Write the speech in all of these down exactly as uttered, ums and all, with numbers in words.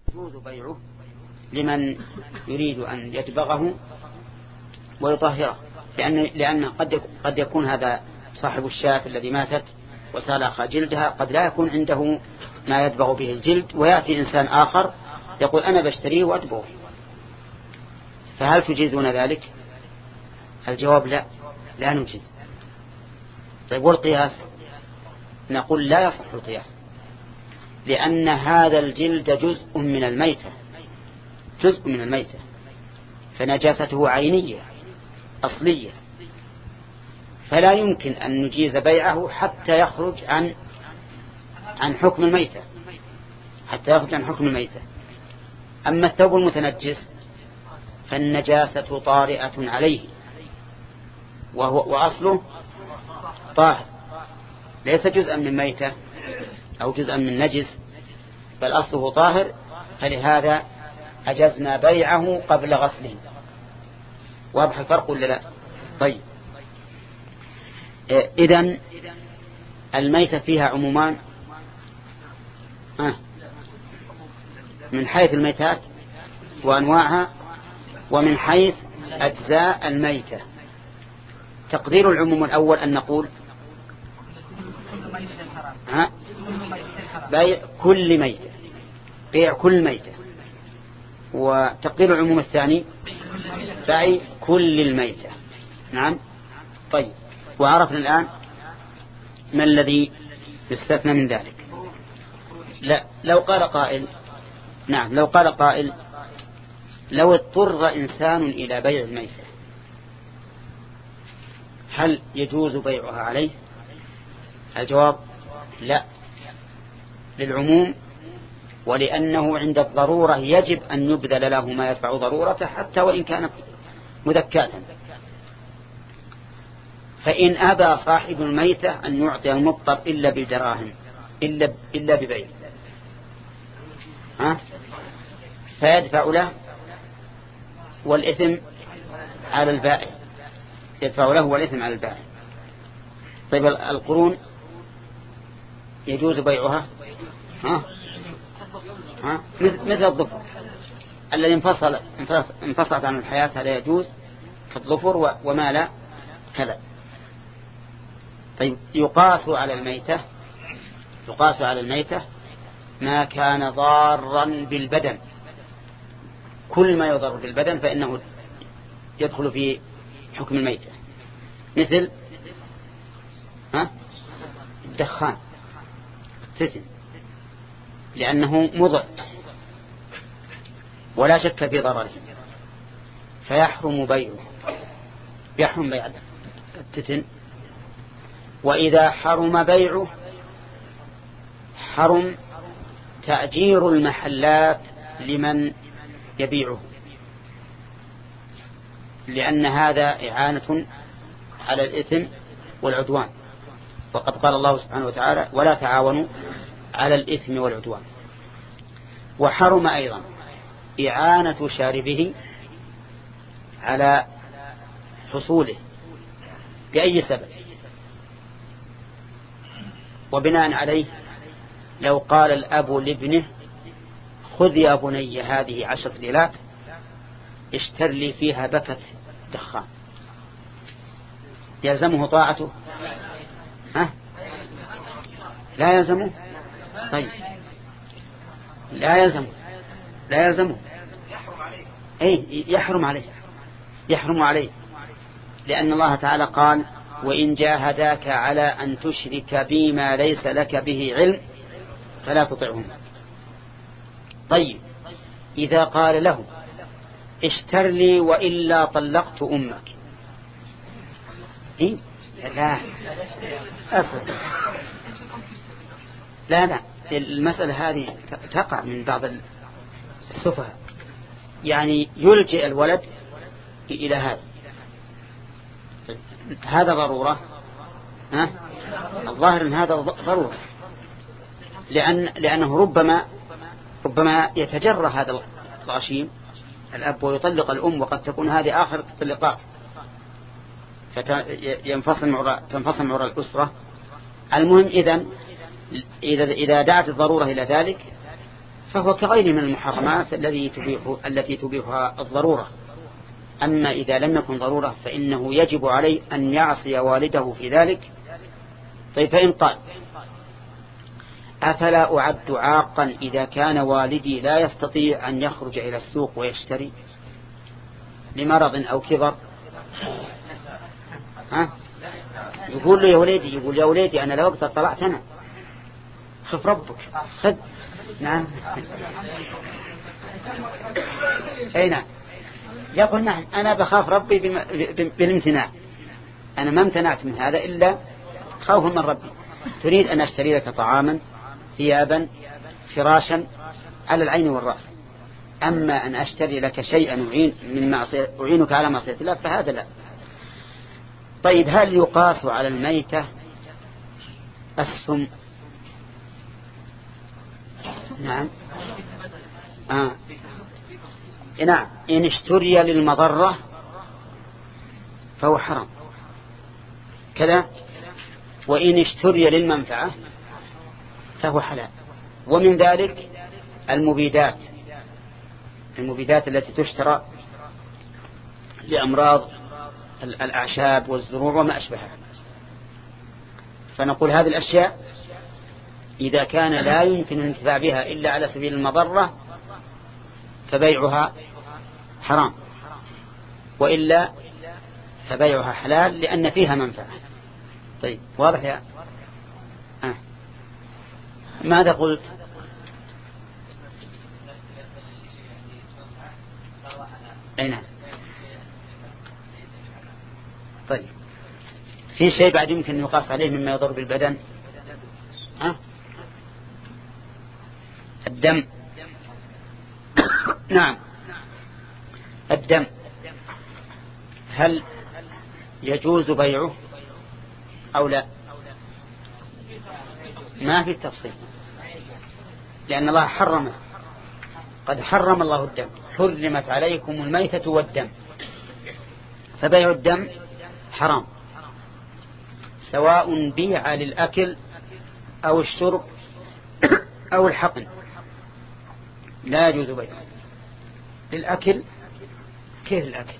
يجوز بيعه لمن يريد أن يدبغه ويطهره، لأن لأن قد قد يكون هذا صاحب الشاة الذي ماتت وسلخ جلدها قد لا يكون عنده ما يدبغ به الجلد، ويأتي إنسان آخر يقول أنا بشتريه وأدبغه، فهل تجيزون ذلك؟ الجواب لا، لا نجيز. طيب والقياس؟ نقول لا يصح القياس، لأن هذا الجلد جزء من الميتة، جزء من الميتة، فنجاسته عينية أصلية، فلا يمكن أن نجيز بيعه حتى يخرج عن عن حكم الميتة، حتى يخرج عن حكم الميتة. أما الثوب المتنجس فالنجاسة طارئة عليه، وهو وأصله طاهر، ليس جزءا من ميتة أو جزءا من نجس، بل أصله طاهر، فلهذا أجزنا بيعه قبل غسله. واضح الفرق ولا لا؟ طيب، إذن الميتة فيها عمومان من حيث الميتات وأنواعها، ومن حيث أجزاء الميتة. تقدير العموم الأول أن نقول ها بيع كل ميتة، بيع كل ميتة. وتقدير العموم الثاني بيع كل الميتة. نعم. طيب، وعرفنا الآن ما الذي يستثنى من ذلك. لا، لو قال قائل، نعم لو قال قائل لو اضطر إنسان إلى بيع الميتة هل يجوز بيعها عليه؟ الجواب لا، للعموم، ولأنه عند الضرورة يجب أن يبذل له ما يدفع ضرورته حتى وإن كانت مذكاة. فإن أبى صاحب الميتة أن يعطي المضطر إلا بدراهم إلا إلا ببيع، ها فيدفع له، والإثم على البائع، يدفع له والإثم على البائع. طيب القرون يجوز بيعها؟ ها ها مثل الظفر الذي انفصل انفصلت عن الحياة، هذا يجوز كالظفر وما لا كذا. طيب، يقاس على الميتة، يقاس على الميتة ما كان ضارا بالبدن، كل ما يضر بالبدن فإنه يدخل في حكم الميتة، مثل ها الدخان، التسن، لأنه مضر ولا شك في ضرره، فيحرم بيعه، يحرم بيع التسن. وإذا حرم بيعه حرم تأجير المحلات لمن يبيعه، لأن هذا إعانة على الإثم والعدوان، وقد قال الله سبحانه وتعالى ولا تعاونوا على الإثم والعدوان. وحرم أيضا إعانة شاربه على حصوله بأي سبب. وبناء عليه لو قال الأب لابنه خذ يا بني هذه عشرة ليلات اشتر لي فيها بكة دخان، يلزمه طاعته؟ ها؟ لا يلزمه. طيب، لا يلزمه، لا يلزمه، أي يحرم عليه، يحرم عليه، لأن الله تعالى قال وإن جاهداك على أن تشرك بما ليس لك به علم فلا تطعهما. طيب، إذا قال له اشتر لي وإلا طلقت أمك، إيه؟ لا أصل لا لا المسألة هذه تقع من بعض السفهاء، يعني يلجئ الولد إلى هذا، هذا ضرورة، ها؟ الظاهر أن هذا ضرورة، لأن لأنه ربما ربما يتجرى هذا الغشيم الأب ويطلق الأم، وقد تكون هذه آخر التطلقات، فتنفصل معرى تنفصل معرى الأسرة. المهم إذن إذا إذا دعت الضرورة إلى ذلك فهو كغير من المحرمات الذي تبيح التي تبيحها الضرورة. أما إذا لم يكن ضرورة فإنه يجب عليه أن يعصي والده في ذلك. طيب فإن قال أفلا أعد عاقا إذا كان والدي لا يستطيع أن يخرج إلى السوق ويشتري لمرض أو كبر؟ ها؟ يقول له يا وليدي يقول يا وليدي أنا لو وقت طلعت أنا خف ربك خذ. نعم أي نعم يقول نعم أنا بخاف ربي بالامتناع، أنا ما امتنعت من هذا إلا خوفا من ربي. تريد أن أشتري لك طعاما ثيابا فراشا على العين والرأس، أما أن أشتري لك شيئا من معصية أعينك على معصية الله فهذا لا. طيب هل يقاس على الميتة السم؟ نعم آه. نعم إن اشتري للمضرة فهو حرام كذا، وإن اشتري للمنفعة فهو حلال. ومن ذلك المبيدات المبيدات التي تشترى لأمراض الأعشاب والزروع وما أشبهها. فنقول هذه الأشياء إذا كان لا يمكن الانتفاع بها إلا على سبيل المضرة فبيعها حرام، وإلا فبيعها حلال لأن فيها منفعة. طيب واضح يا آه. ماذا قلت؟ أين؟ طيب في شيء بعد يمكن أن يقاس عليه مما يضر بالبدن؟ ها؟ الدم. نعم الدم هل يجوز بيعه أو لا؟ ما في تفصيل، لأن الله حرمه، قد حرم الله الدم، حرمت عليكم الميتة والدم، فبيع الدم حرام سواء بيع للأكل أو الشرب أو الحقن، لا يجوز بيعه. للأكل كيف الأكل؟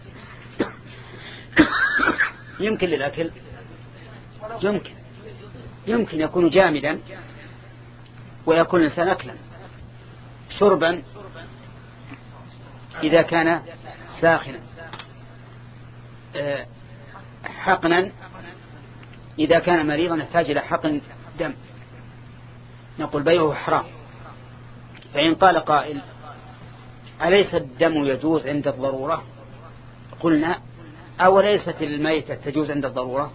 يمكن للأكل يمكن يمكن يكون جامدا ويكون الإنسان أكلا. شربا إذا كان ساخنا، حقنا إذا كان مريضا يحتاج إلى حقن دم، نقول بيعه حرام. فإن قال قائل أليس الدم يجوز عند الضرورة؟ قلنا أوليست الميتة تجوز عند الضرورة؟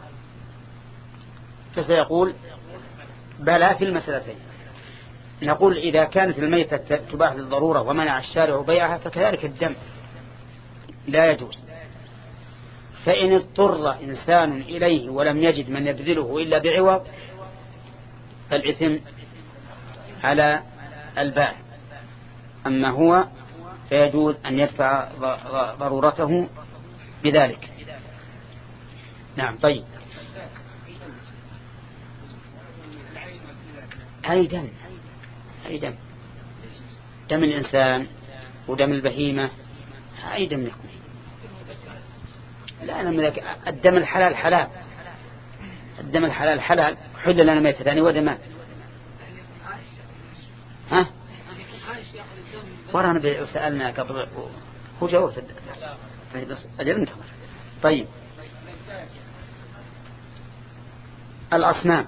فسيقول بلى في المسألتين. نقول إذا كانت الميتة تباح للضرورة ومنع الشارع بيعها فكذلك الدم لا يجوز. فإن اضطر إنسان إليه ولم يجد من يبذله إلا بعوض فالإثم على البائع، أما هو فيجوز أن يدفع ضرورته بذلك. نعم. طيب أي دم أي دم دم الإنسان ودم البهيمة أي دم يكون. لا أنا الدم الحلال حلال، الدم الحلال حلال، حل لنا ميتتان ودمان. ها ورانا سألنا قبل هو جاوب أجل انتظر. طيب الأصنام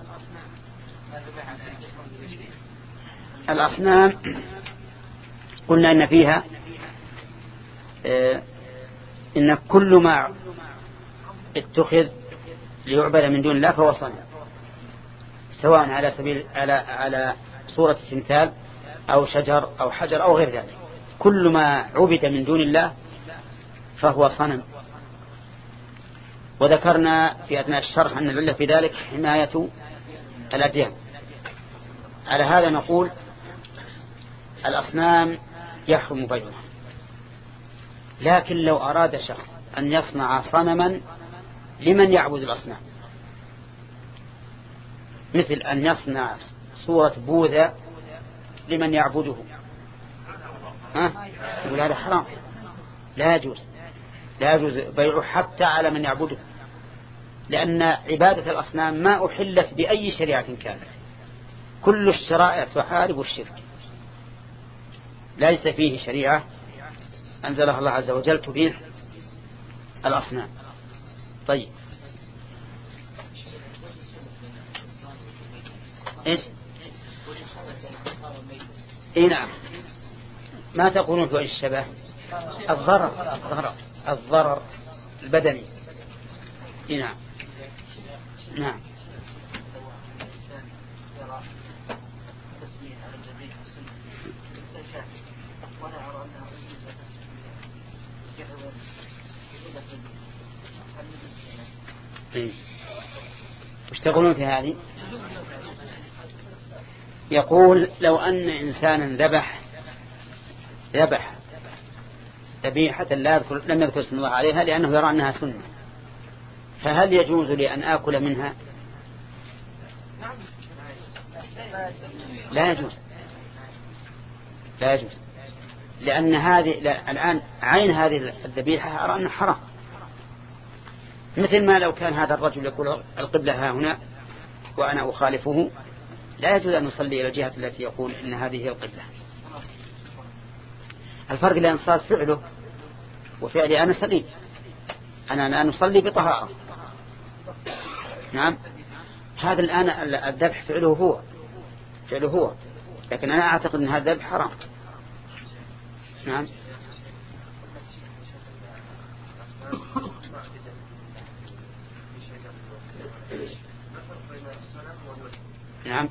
الأصنام قلنا إن فيها إن كل ما اتخذ ليعبد من دون الله فهو صنم، سواء على سبيل على على صورة تمثال أو شجر أو حجر أو غير ذلك، كل ما عبد من دون الله فهو صنم. وذكرنا في أثناء الشرح أن العلة في ذلك حماية الأديان. على هذا نقول الأصنام يحرم بيعها، لكن لو أراد شخص أن يصنع صنما لمن يعبد الأصنام، مثل أن يصنع صورة بوذا لمن يعبده ها يقول هذا حرام، لا يجوز، لا يجوز بيعه حتى على من يعبده، لأن عبادة الأصنام ما أحلت بأي شريعة كانت، كل الشرائع تحارب الشرك، ليس فيه شريعة أنزلها الله عز وجل تبيح الأصنام. طيب إيش؟ إيه نعم، ما تقولون في الشبه؟ الضرر، الضرر الضرر البدني. إيه نعم نعم. إيه؟ وش تقولون في هذه؟ يقول لو أن إنسانا ذبح ذبح ذبيحة لا يذكر لم يذكر اسم الله عليها لأنه يرى أنها سنة، فهل يجوز لي أن آكل منها؟ لا يجوز، لا يجوز، لأن هذه لا الآن عين هذه الذبيحة أرى أنها حرام، مثل ما لو كان هذا الرجل يقول القبلة ها هنا وأنا أخالفه، لا يجوز أن نصلي إلى الجهة التي يقول إن هذه هي القبلة. الفرق لأن صار فعله وفعلي أنا سليم، أنا الآن أصلي بطهارة. نعم، هذا الآن الذبح فعله هو فعله هو لكن أنا أعتقد أن هذا الذبح حرام. نعم نعم.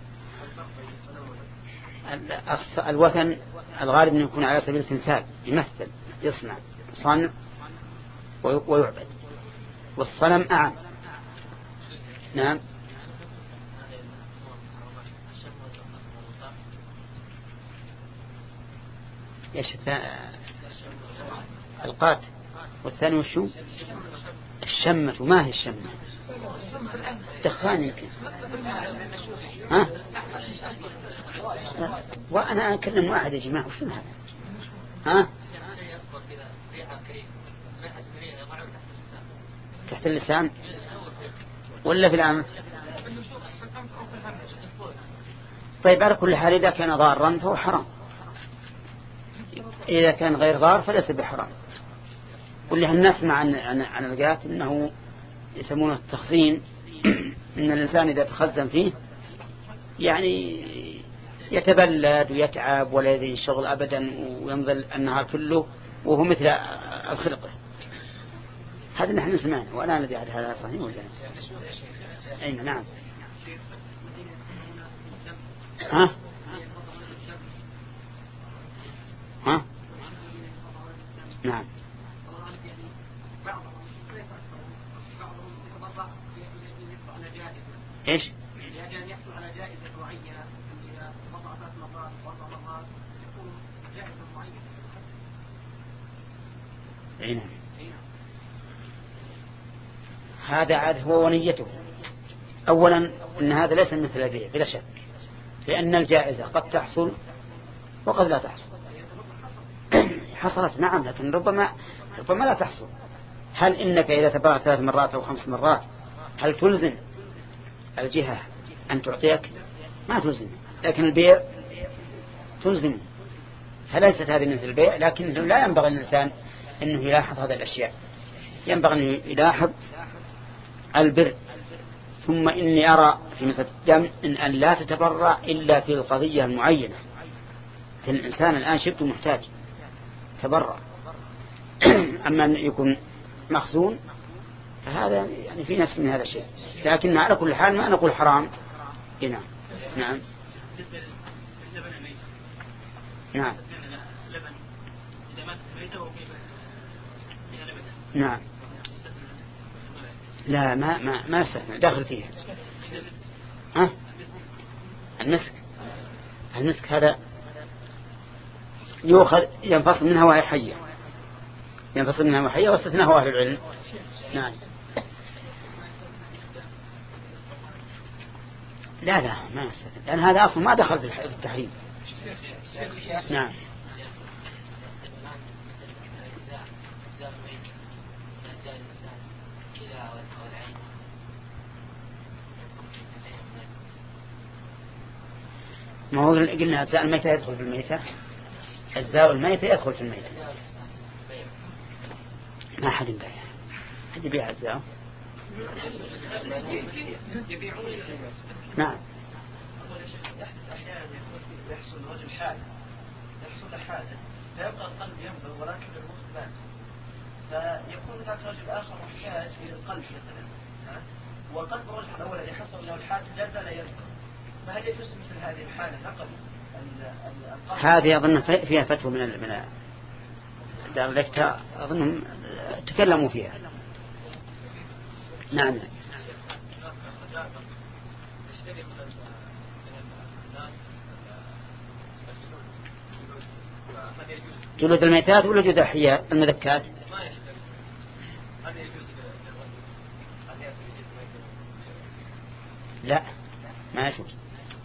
الوثن الغالب أن يكون على سبيل التمثال، يمثل، يصنع، صنع ويعبد، والصنم أعم. نعم ايش القات والثاني وشو الشمة؟ وما هي الشمة؟ دخان يمكن. ها وأنا أكلم واحد يا جماعة وشو هذا؟ ها تحت اللسان ولا في الأنف؟ طيب على كل حال إذا كان ضارا فهو حرام، إذا كان غير ضار فليس بحرام. واللي هنسمع عن عن عن القات إنه يسمونه التخزين، إن الإنسان إذا تخزن فيه يعني يتبلد ويتعب ولا يزيد الشغل أبدا ويمضي النهار كله وهو مثل الخلقة. هذا نحن نسمعه وأنا ندري هذا صحيح ولا لا؟ أين؟ نعم. ها ها نعم. ايش؟ يعني يحصل على جائزة معينة، إذا وضع ثلاث مرات وضع مرات تكون جائزة معينة. أي نعم. هذا عاد هو ونيته. أولا إن هذا ليس مثل البيع بلا شك، لأن الجائزة قد تحصل وقد لا تحصل. حصلت نعم، لكن ربما ربما لا تحصل. هل إنك إذا تبرع ثلاث مرات أو خمس مرات هل تلزم الجهة أن تعطيك؟ ما تلزم. لكن البيع تلزم، فليست هذه مثل البيع. لكن لا ينبغي الإنسان أنه يلاحظ هذه الأشياء، ينبغي أن يلاحظ البر. ثم إني أرى في مسألة الدم إن أن لا تتبرع إلا في القضية المعينة. الإنسان الآن شبه محتاج تبرع، أما أن يكون مخزون فهذا يعني في نفس من هذا الشيء. لكن على كل حال ما نقول حرام. نعم نعم نعم نعم. لا ما ما ما يستثنى، داخل فيها. ها المسك، المسك هذا يؤخذ ينفصل منها وهي حية، ينفصل منها وهي حية، واستثناه أهل العلم. نعم. لا لا ما يستثنى، لأن هذا أصلا ما دخل في التحريم. نعم ما هو قلنا أجزاء الميتة يدخل في الميتة، أجزاء الميتة يدخل في الميتة. ما حد يبيع، حد يبيع أجزاء. نعم. يحصل رجل حادث يحصل حادث فيبقى القلب ينبض ولكن المخ مات، فيكون هناك رجل آخر محتاج إلى القلب مثلا، وقلب الرجل الأول الذي حصل له الحادث لا زال ينبض، فهل يجوز مثل هذه الحالة نقل القلب؟ هذه أظن فيها فتوى من من دار الإفتاء، أظنهم تكلموا فيها. نعم. جلود الميتات ولا جلود الحيات المذكات؟ لا ما يجوز،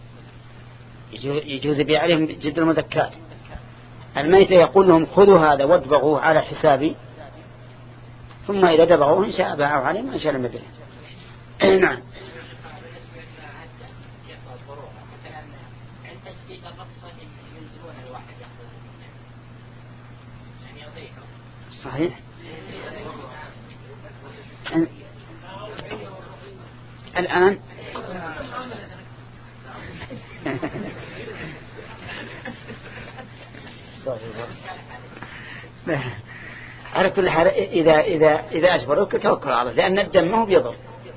يجوز يبيع عليهم جلد المذكات. الميتة يقول لهم خذوا هذا وادبغوه على حسابي، ثم إذا دبغوه إن شاء باعوا عليهم وإن شاء لم يبيعوا. نعم. صحيح. الآن على كل حال إذا إذا إذا أجبروك توكل على الله، لأن الدم ما هو بيضر.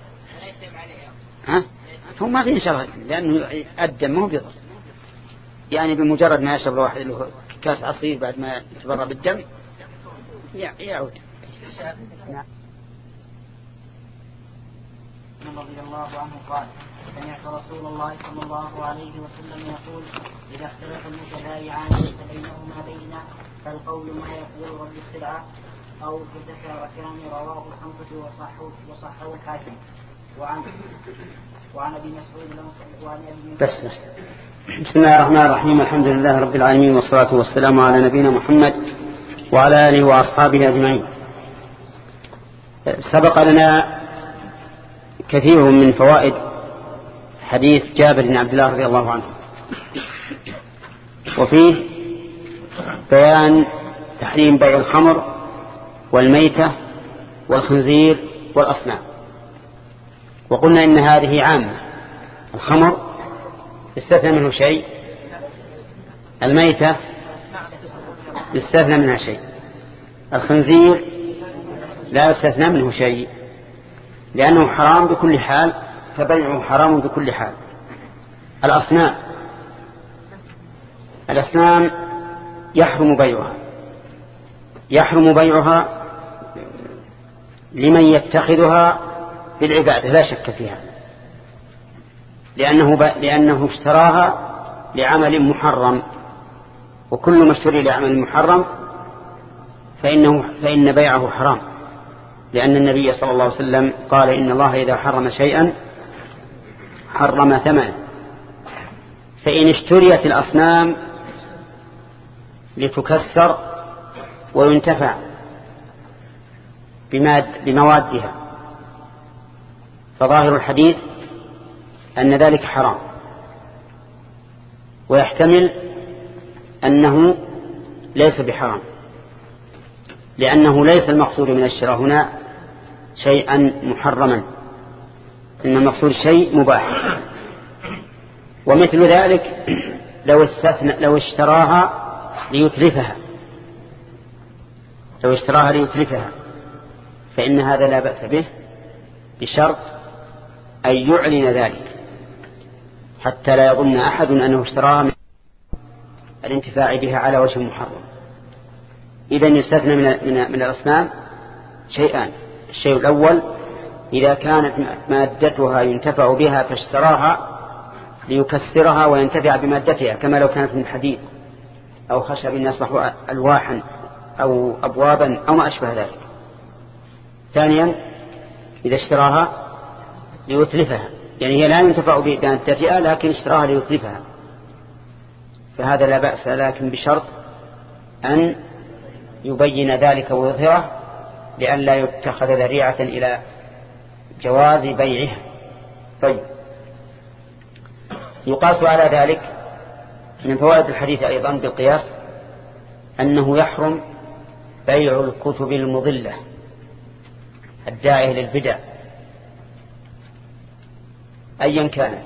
ها؟ هو ما في شرط، لأنه الدم ما هو بيضر. يعني بمجرد ما يشرب الواحد له كاس عصير بعد ما يتبرى بالدم يعود. نعم. رضي الله عنه قال: سمعت رسول الله صلى الله عليه وسلم يقول: إذا اختلف المتبايعان ليس بينهما بينة فالقول ما يقول رب السلعة أو يتشاركان. رواه الخمسة وصححه الحاكم. وعن وعن ابي مسعود وعن ابي بس بس بسم الله الرحمن الرحيم. الحمد لله رب العالمين، والصلاة والسلام على نبينا محمد وعلى آله وأصحابه أجمعين. سبق لنا كثير من فوائد حديث جابر بن عبد الله رضي الله عنه، وفيه بيان تحريم بيع الخمر والميتة والخنزير والأصنام. وقلنا إن هذه عامة، الخمر استثنى منه شيء، الميتة استثنى منها شيء، الخنزير لا يستثنى منه شيء لأنه حرام بكل حال، فبيعه حرام بكل حال. الأصنام الأصنام يحرم بيعها، يحرم بيعها لمن يتخذها بالعبادة لا شك فيها، لأنه, ب... لأنه اشتراها لعمل محرم، وكل ما اشتري لعمل محرم فإنه فإن بيعه حرام، لأن النبي صلى الله عليه وسلم قال: إن الله إذا حرم شيئا حرم ثمنه. فإن اشتريت الأصنام لتكسر وينتفع بماد بموادها فظاهر الحديث أن ذلك حرام، ويحتمل أنه ليس بحرام، لأنه ليس المقصود من الشراء هنا شيئا محرما، إن المقصود شيء مباح. ومثل ذلك لو استثنى لو اشتراها ليتلفها لو اشتراها ليتلفها فإن هذا لا بأس به، بشرط أن يعلن ذلك حتى لا يظن أحد أنه اشتراها من الانتفاع بها على وجه محرم. إذن يستثنى من من الأصنام شيئان: الشيء الأول إذا كانت مادتها ينتفع بها فاشتراها ليكسرها وينتفع بمادتها، كما لو كانت من حديد أو خشب يصلح ألواحا أو أبوابا أو ما أشبه ذلك. ثانيا إذا اشتراها ليتلفها، يعني هي لا ينتفع بمادتها لكن اشتراها ليتلفها، فهذا لا بأس، لكن بشرط أن يبين ذلك ويظهره لئلا يتخذ ذريعة إلى جواز بيعها. طيب، يقاس على ذلك من فوائد الحديث أيضا بالقياس أنه يحرم بيع الكتب المضلة الداعية للبدع أيا كانت،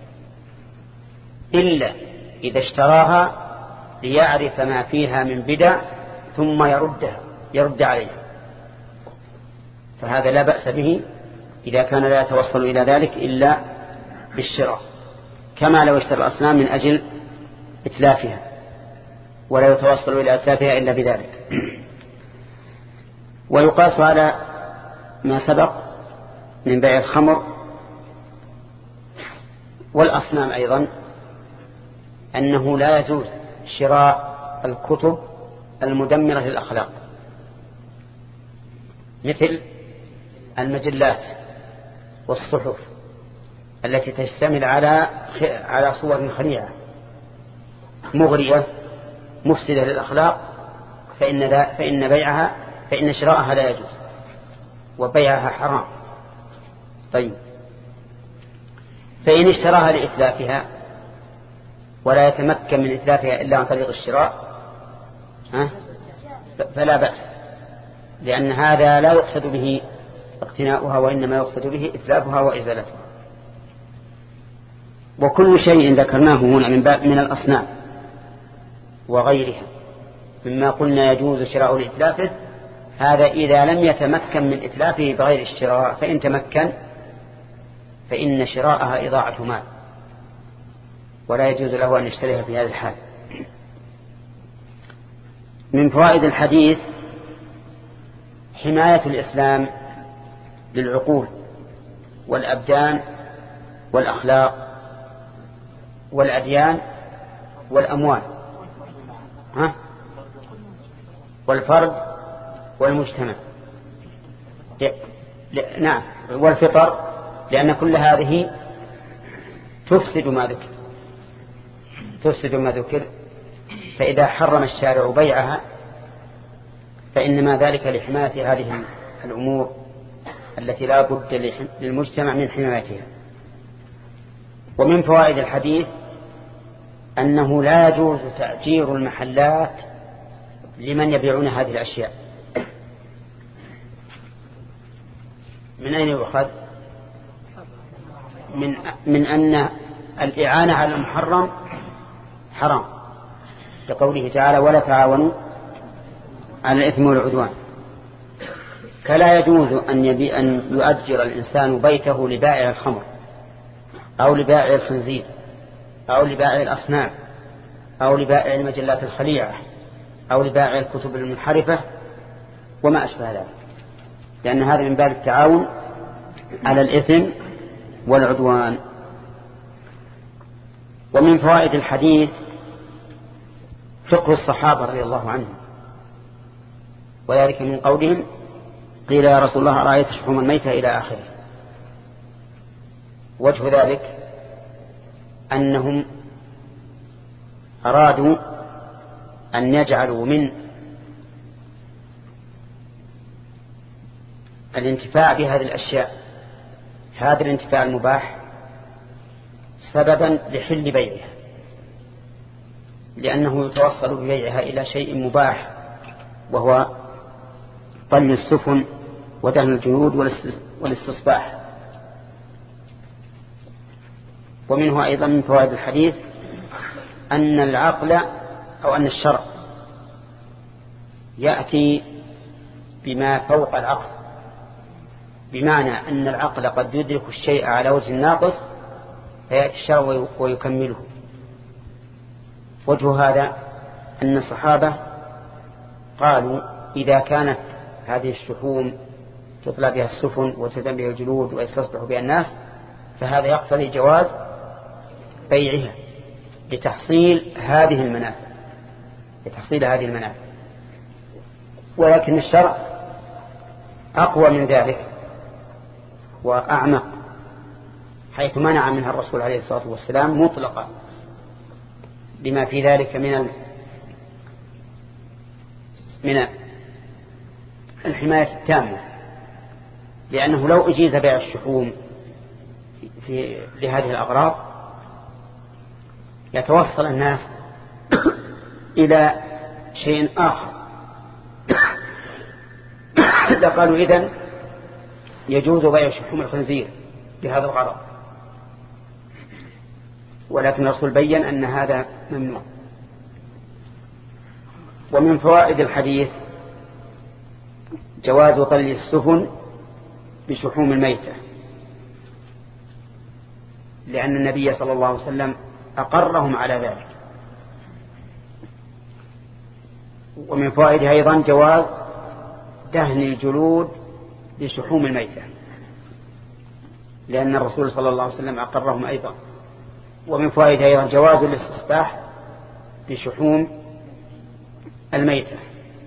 إلا إذا اشتراها ليعرف ما فيها من بدع ثم يردها يرد عليها، فهذا لا بأس به إذا كان لا يتوصل إلى ذلك إلا بالشراء، كما لو اشترى الأصنام من أجل إتلافها ولا يتوصل إلى إتلافها إلا بذلك. ويقاس على ما سبق من بيع الخمر والأصنام أيضا أنه لا يجوز شراء الكتب المدمرة للأخلاق مثل المجلات والصحف التي تشتمل على على صور خليعة مغرية مفسدة للأخلاق، فإن فإن بيعها فإن شراءها لا يجوز وبيعها حرام. طيب، فإن اشتراها لإتلافها ولا يتمكن من إتلافها إلا عن طريق الشراء فلا بأس، لأن هذا لا يقصد به اقتناؤها وإنما يقصد به إتلافها وإزالتها. وكل شيء ذكرناه هنا من باب من الأصنام وغيرها مما قلنا يجوز شراء لإتلافه، هذا إذا لم يتمكن من إتلافه بغير الشراء، فإن تمكن فإن شراءها إضاعة مال ولا يجوز له أن يشتريها في هذا الحال. من فوائد الحديث حماية الإسلام للعقول والأبدان والأخلاق والأديان والأموال ها؟ والفرد والمجتمع ل... ل... نعم والفطر، لأن كل هذه تفسد ما ذكر تفسد ما ذكر فإذا حرم الشارع بيعها فإنما ذلك لحماية هذه الأمور التي لا بد للمجتمع من حمايتها. ومن فوائد الحديث أنه لا يجوز تأجير المحلات لمن يبيعون هذه الأشياء. من أين يؤخذ؟ من, من أن الإعانة على المحرم حرام، لقوله تعالى ولا تعاونوا على الإثم والعدوان. كلا يجوز أن, يبي أن يؤجر الإنسان بيته لبائع الخمر أو لبائع الخنزير أو لبائع الأصنام أو لبائع المجلات الخليعة أو لبائع الكتب المنحرفة وما أشبه ذلك، لأن هذا من باب التعاون على الإثم والعدوان. ومن فوائد الحديث فقه الصحابة رضي الله عنهم، وذلك من قولهم قيل يا رسول الله أرأيت شحوم الميتة إلى آخره. وجه ذلك أنهم أرادوا أن يجعلوا من الانتفاع بهذه الأشياء هذا الانتفاع المباح سببا لحل بيعها، لأنه يتوصل ببيعها إلى شيء مباح وهو طل السفن ودهن الجلود والاستصباح. ومنه أيضا من فوائد الحديث أن العقل أو أن الشرع يأتي بما فوق العقل، بمعنى أن العقل قد يدرك الشيء على وجه الناقص فيأتي الشرع ويكمله. وجه هذا أن الصحابة قالوا إذا كانت هذه الشحوم تطلع بها السفن وتدم بها الجلود ويستصبح بها الناس فهذا يقتضي جواز بيعها لتحصيل هذه المنافع لتحصيل هذه المنافع. ولكن الشرع أقوى من ذلك وأعمق، حيث منع منها الرسول عليه الصلاة والسلام مطلقا لما في ذلك من من الحماية التامة، لأنه لو أجيز بيع الشحوم في لهذه الأغراض يتوصل الناس إلى شيء آخر. قالوا إذن يجوز بيع شحوم الخنزير بهذا الغرض، ولكن الرسول بيّن أن هذا ممنوع. ومن فوائد الحديث جواز طلي السفن بشحوم الميتة، لأن النبي صلى الله عليه وسلم أقرهم على ذلك. ومن فوائدها أيضا جواز دهن الجلود بشحوم الميتة، لأن الرسول صلى الله عليه وسلم أقرهم أيضا. ومن فوائدها أيضا جواز الاستصباح بشحوم الميتة،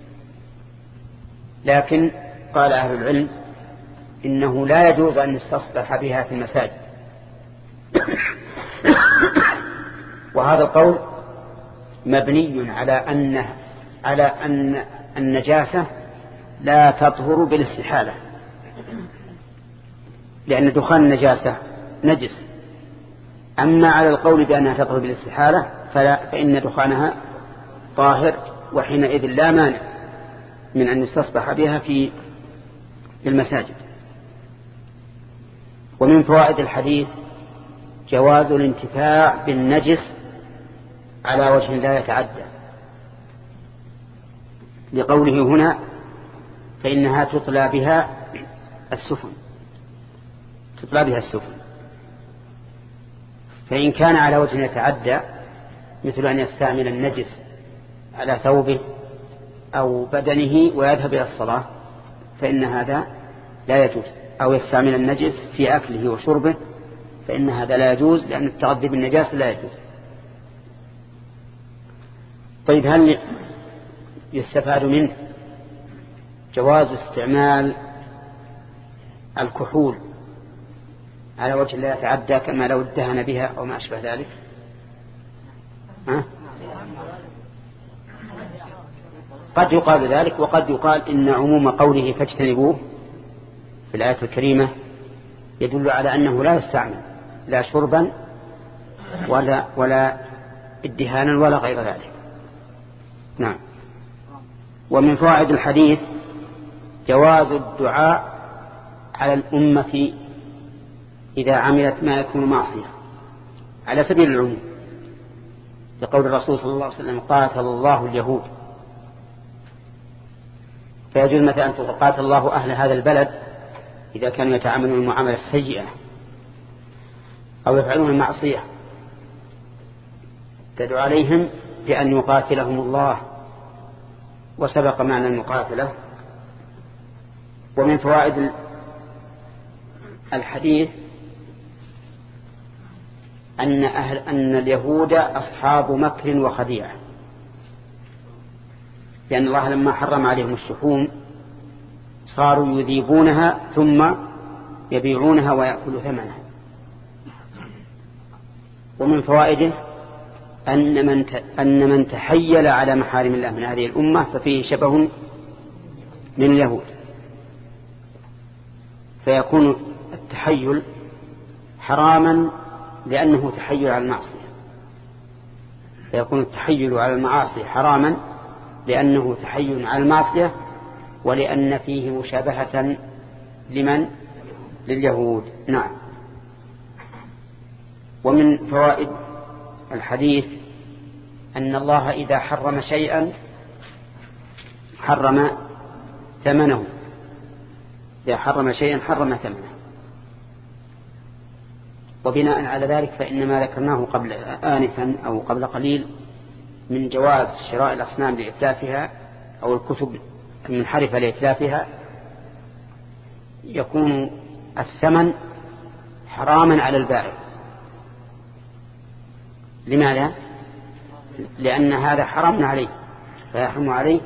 لكن قال أهل العلم إنه لا يجوز أن نستصبح بها في المساجد. وهذا القول مبني على أن على أن النجاسة لا تطهر بالاستحالة، لأن دخان النجاسة نجس. أما على القول بأنها تطهر بالاستحالة فلا، فإن دخانها طاهر، وحينئذ لا مانع من أن يستصبح بها في المساجد. ومن فوائد الحديث جواز الانتفاع بالنجس على وجه لا يتعدى، لقوله هنا فإنها تطلى بها السفن، تطلى بها السفن. فإن كان على وجه يتعدى مثل أن يستعمل النجس على ثوبه أو بدنه ويذهب إلى الصلاة فإن هذا لا يجوز، أو يستعمل النجس في أكله وشربه فإن هذا لا يجوز، لأن التغذي بالنجاسة لا يجوز. طيب، هل يستفاد منه جواز استعمال الكحول على وجه لا يتعدى كما لو ادهن بها أو ما أشبه ذلك؟ ها؟ قد يقال ذلك، وقد يقال إن عموم قوله فاجتنبوه في الآية الكريمة يدل على أنه لا يستعمل لا شربا ولا ولا ادهانا ولا غير ذلك. نعم. ومن فوائد الحديث جواز الدعاء على الأمة إذا عملت ما يكون معصية على سبيل العموم، لقول الرسول صلى الله عليه وسلم قاتل الله اليهود، فيجوز مثلا أن تقاتل الله أهل هذا البلد إذا كانوا يتعاملون المعاملة السيئة أو يفعلون المعصية، تدعو عليهم بأن يقاتلهم الله، وسبق معنى المقاتلة. ومن فوائد الحديث أن, أهل أن اليهود أصحاب مكر وخديعة، لأن الله لما حرم عليهم الشحوم صاروا يذيبونها ثم يبيعونها ويأكلوا ثمنها. ومن فوائده أن من أن من تحيل على محارم الله من هذه الأمة ففيه شبه من اليهود، فيكون التحيل حراما لأنه تحيل على المعصية، فيكون التحيل على المعاصي حراما لأنه تحيل على المعصية، ولأن فيه مشابهة لمن لليهود. نعم. ومن فوائد الحديث أن الله إذا حرم شيئا حرم ثمنه، إذا حرم شيئا حرم ثمنه. وبناء على ذلك فإن ما ذكرناه قبل آنفا أو قبل قليل من جواز شراء الأصنام لإتلافها أو الكتب المنحرفة لإتلافها يكون الثمن حراما على البائع. لماذا؟ لأن هذا حرام عليه فيحرم عليه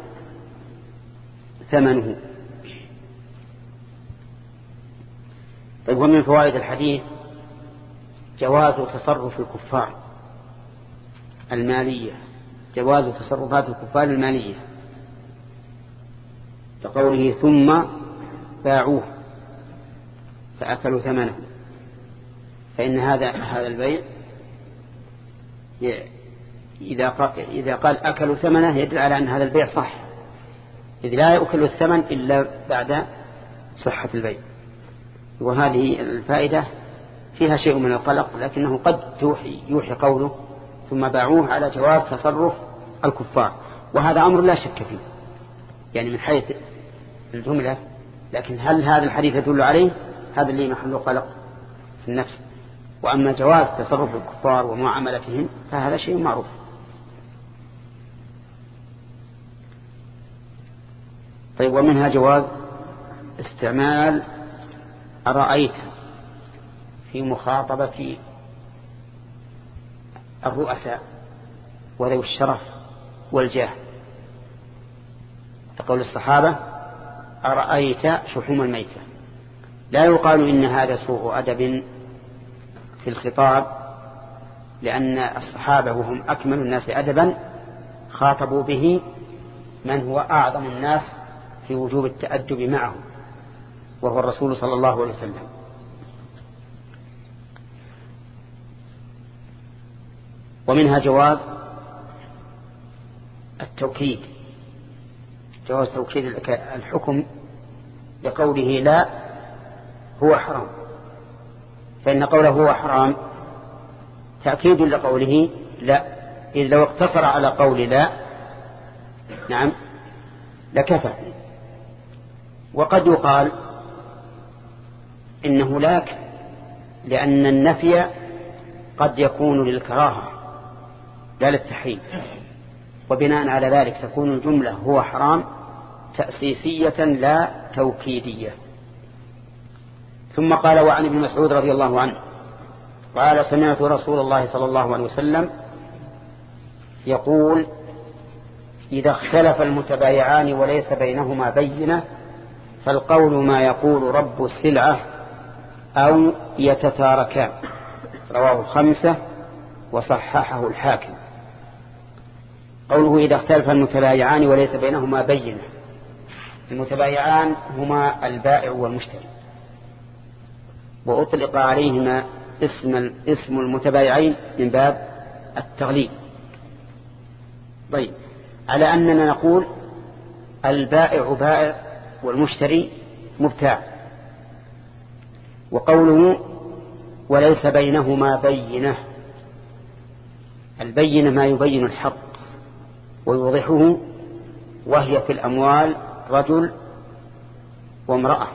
ثمنه. طيب، ومن فوائد الحديث جواز تصرف الكفار المالية، جواز تصرفات الكفار المالية، كقوله ثم باعوه فأكلوا ثمنه، فإن هذا هذا البيع إذا قال, إذا قال أكلوا ثمنه يدل على أن هذا البيع صح، إذ لا يأكل الثمن إلا بعد صحة البيع. وهذه الفائدة فيها شيء من القلق، لكنه قد يوحي, يوحي قوله ثم باعوه على جواز تصرف الكفار، وهذا أمر لا شك فيه يعني من حيث الجملة، لكن هل هذا الحديث يدل عليه؟ هذا اللي محل قلق في النفس. وأما جواز تصرف الكفار ومعاملتهم فهذا شيء معروف. طيب، ومنها جواز استعمال أرأيت في مخاطبة الرؤساء وذوي الشرف والجاه، تقول الصحابة أرأيت شحوم الميتة، لا يقال إن هذا سوء أدب في الخطاب، لأن الصحابة وهم أكمل الناس أدبا خاطبوا به من هو أعظم الناس في وجوب التأدب معه، وهو الرسول صلى الله عليه وسلم. ومنها جواز التوكيد، جواز توكيد الحكم لقوله لا هو حرام، فإن قوله هو حرام تأكيد لقوله لا، إذ لو اقتصر على قول لا نعم لكفى. وقد يقال إنه لاك، لأن النفي قد يكون للكراهة لا للتحريم، وبناء على ذلك تكون الجملة هو حرام تأسيسية لا توكيدية. ثم قال: وعن ابن مسعود رضي الله عنه قال: سمعت رسول الله صلى الله عليه وسلم يقول: إذا اختلف المتبايعان وليس بينهما بينة فالقول ما يقول رب السلعة أو يتتاركان. رواه الخمسة وصححه الحاكم. قوله إذا اختلف المتبايعان وليس بينهما بينة، المتبايعان هما البائع والمشتري، وأطلق عليهما اسم اسم المتبايعين من باب التغليب. طيب، على أننا نقول البائع بائع والمشتري مبتاع. وقوله وليس بينهما بينة، البينة ما يبين الحق ويوضحه، وهي في الأموال رجل وامرأة،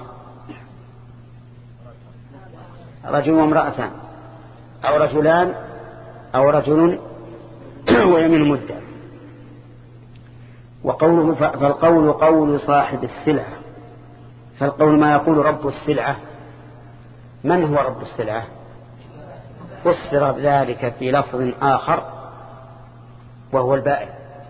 رجل وامرأتان، أو رجلان أو رجل ويمين مدة. وقوله فالقول قول صاحب السلعة، فالقول ما يقول رب السلعة. من هو رب السلعة؟ فسر ذلك في لفظ آخر وهو البائع،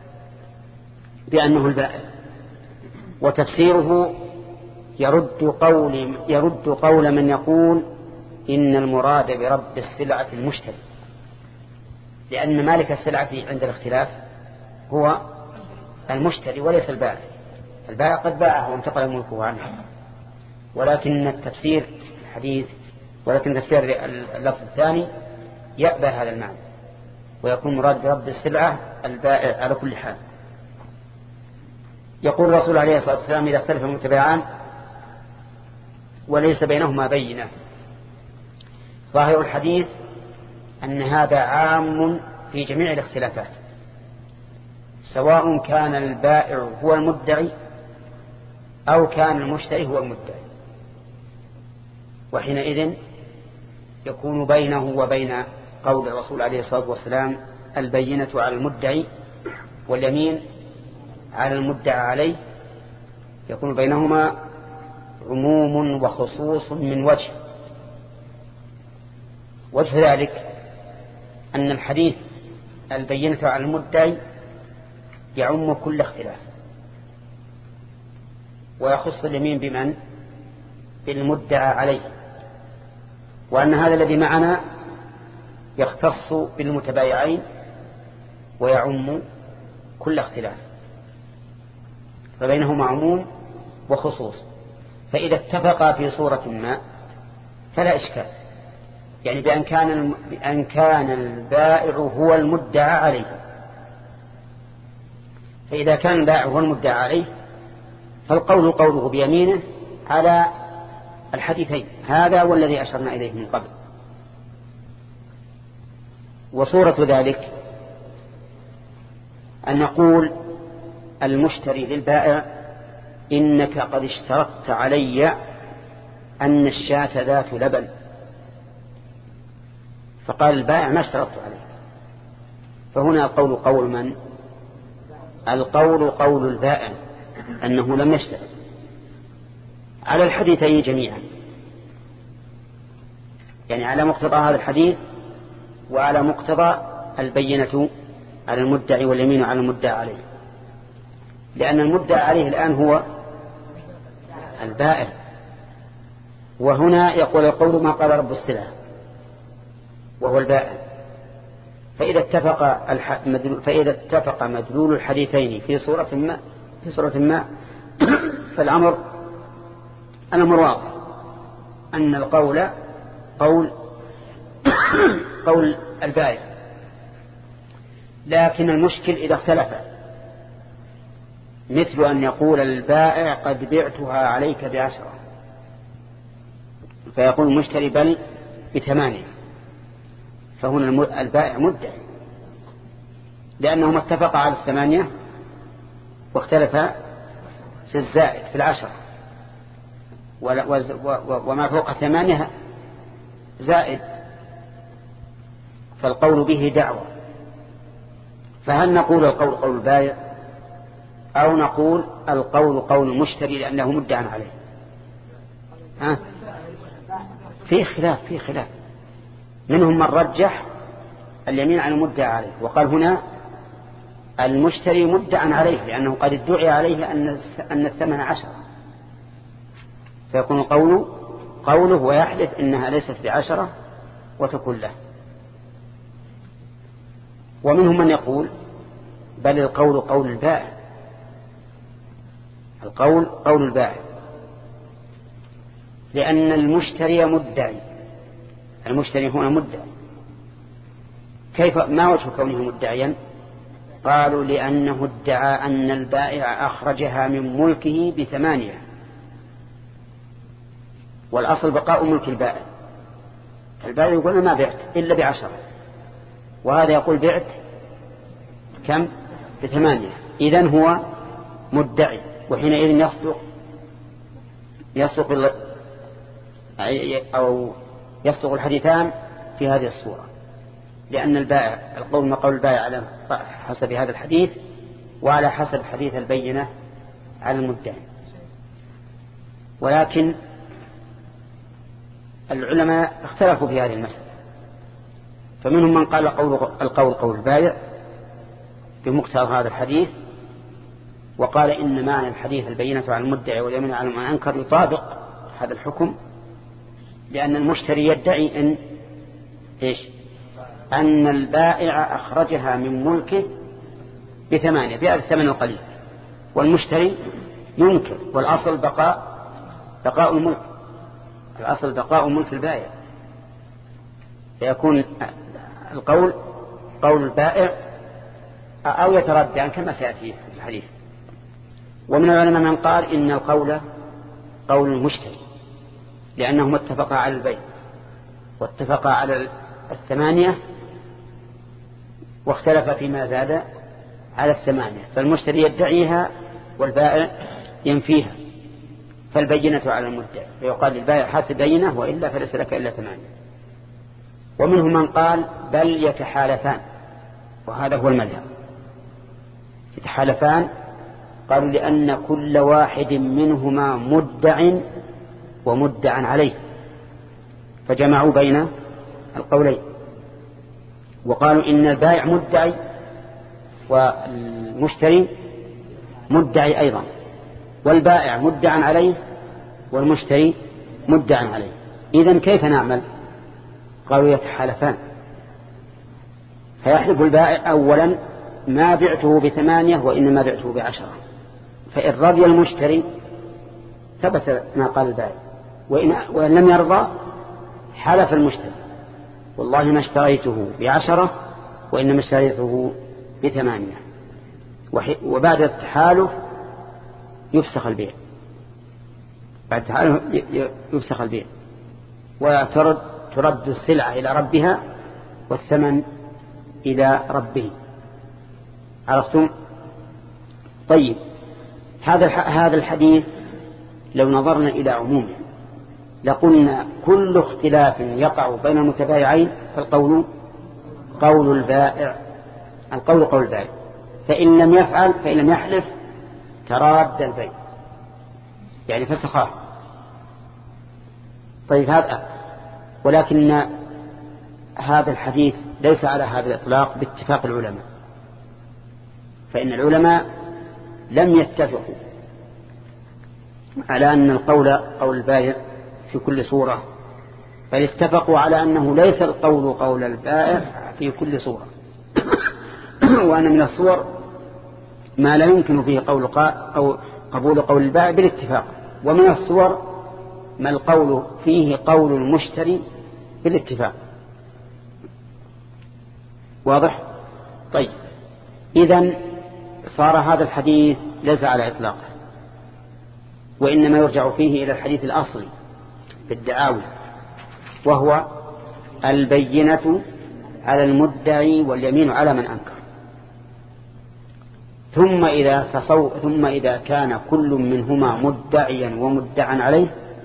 بأنه البائع، وتفسيره يرد قول يرد قول من يقول إن المراد برب السلعة المشتري، لأن مالك السلعة عند الاختلاف هو المشتري وليس البائع. البائع قد باعه وانتقل ملكه عنه، ولكن التفسير الحديث ولكن تفسير اللفظ الثاني يأبى هذا المعنى، ويكون مراد برب السلعة البائع على كل حال. يقول الرسول عليه الصلاة والسلام: إذا اختلف المتبايعان وليس بينهما بينة. ظاهر الحديث أن هذا عام في جميع الاختلافات، سواء كان البائع هو المدعي أو كان المشتري هو المدعي، وحينئذ يكون بينه وبين قول الرسول عليه الصلاة والسلام البينة على المدعي واليمين على المدعى عليه، يكون بينهما عموم وخصوص من وجه. وجه ذلك أن الحديث البينة على المدعي يعم كل اختلاف، ويخص اليمين بمن؟ بالمدعى عليه، وأن هذا الذي معنا يختص بالمتبايعين ويعم كل اختلاف، فبينهما عموم وخصوص، فإذا اتفقا في صورة ما فلا إشكال، يعني بأن كان, بأن كان البائع هو المدعى عليه. فإذا كان البائع هو المدعى عليه فالقول قوله بيمينه على الحديثين، هذا والذي أشرنا إليه من قبل. وصورة ذلك أن نقول المشتري للبائع إنك قد اشترطت علي أن الشاة ذات لبن، فقال البائع ما اشترطت عليه، فهنا القول قول من؟ القول قول البائع أنه لم يشترط على الحديثين جميعا، يعني على مقتضى هذا الحديث وعلى مقتضى البينة على المدعي واليمين على المدعى عليه، لأن المدعى عليه الآن هو البائع، وهنا يقول القول ما قال رب السلعة وهو البائع. فإذا اتفق الح... مدلول... فإذا اتفق مدلول الحديثين في صورة ما في صورة ما فالأمر الأمر واضح أن القول قول قول البائع. لكن المشكل إذا اختلف، مثل أن يقول البائع قد بعتها عليك بعشرة، فيقول المشتري بل بثمانية، فهنا البائع مدعي لأنهما اتفقا على الثمانية واختلفا في الزائد في العشرة، وما فوق ثمانية زائد، فالقول به دعوة. فهل نقول القول قول البائع أو نقول القول قول المشتري لأنه مدعى عليه؟ ها؟ في خلاف في خلاف منهم من رجح اليمين على المدعى عليه وقال هنا المشتري مدعى عليه لأنه قد ادعي عليه أن الثمن عشرة، فيكون قوله قوله ويحلف إنها ليست بعشرة وتكون له. ومنهم من يقول بل القول قول البائع، القول قول البائع لأن المشتري مدعي، المشتري هنا مدعي. كيف ما وجه كونه مدعيا؟ قالوا لأنه ادعى أن البائع أخرجها من ملكه بثمانية، والأصل بقاء ملك البائع. البائع يقول ما بعت إلا بعشرة، وهذا يقول بعت كم؟ بثمانية، إذن هو مدعي، وحينئذ يصدق يصدق أو يصدق الحديثان في هذه الصورة، لأن البائع القول ما قول البائع على حسب هذا الحديث وعلى حسب حديث البينة على المدعي. ولكن العلماء اختلفوا في هذه المسألة، فمنهم من قال قول القول قول البائع بمقتضى هذا الحديث، وقال إن معنى الحديث البينة على المدعي واليمين على من أنكر يطابق هذا الحكم، لأن المشتري يدعي أن إيش؟ أن البائع أخرجها من ملكه بثمانية بهذا الثمن القليل، والمشتري ينكر، والأصل بقاء بقاء الملك، الأصل بقاء ملك البائع، فيكون القول قول البائع أو يتردد كما سيأتي في الحديث. ومن العلماء من قال إن القول قول المشتري لأنهم اتفقا على البيع واتفقا على الثمانية واختلف فيما زاد على الثمانية، فالمشتري يدعيها والبائع ينفيها، فالبينة على المدعي، فيقال للبائع حتى بينه وإلا فليس لك إلا ثمانية. ومنهم من قال بل يتحالفان، وهذا هو المذهب، يتحالفان. قالوا لأن كل واحد منهما مدع ومدع عليه، فجمعوا بين القولين، وقالوا إن البائع مدعي والمشتري مدعي أيضا، والبائع مدع عليه والمشتري مدع عليه، إذن كيف نعمل؟ قالوا يتحالفان، فيحلف البائع أولا ما بعته بثمانية وإنما بعته بعشرة، فإن رضي المشتري ثبت ما قال البائع. وإن, وإن لم يرضى حلف المشتري والله ما اشتريته بعشرة وإنما اشتريته بثمانية، وبعد التحالف يفسخ البيع، بعد التحالف يفسخ البيع وترد ترد السلعة إلى ربها والثمن إلى ربه. عرفتم؟ طيب، هذا هذا الحديث لو نظرنا إلى عمومه لقلنا كل اختلاف يقع بين المتبايعين فالقول قول البائع، القول قول البائع، فإن لم يفعل فإن لم يحلف تراد البيع، يعني فسخاه. طيب هذا، ولكن هذا الحديث ليس على هذا الإطلاق باتفاق العلماء، فإن العلماء لم يتفقوا على أن القول قول البائع في كل صورة، بل اتفقوا على أنه ليس القول قول البائع في كل صورة وأن من الصور ما لا يمكن فيه قول أو قبول قول البائع بالاتفاق، ومن الصور ما القول فيه قول المشتري بالاتفاق. واضح؟ طيب، إذن صار هذا الحديث ليس على إطلاقه، وإنما يرجع فيه إلى الحديث الأصلي في الدعاوي، وهو البينة على المدعي واليمين على من أنكر. ثم إذا, فصو ثم إذا كان كل منهما مدعيا ومدعا عليه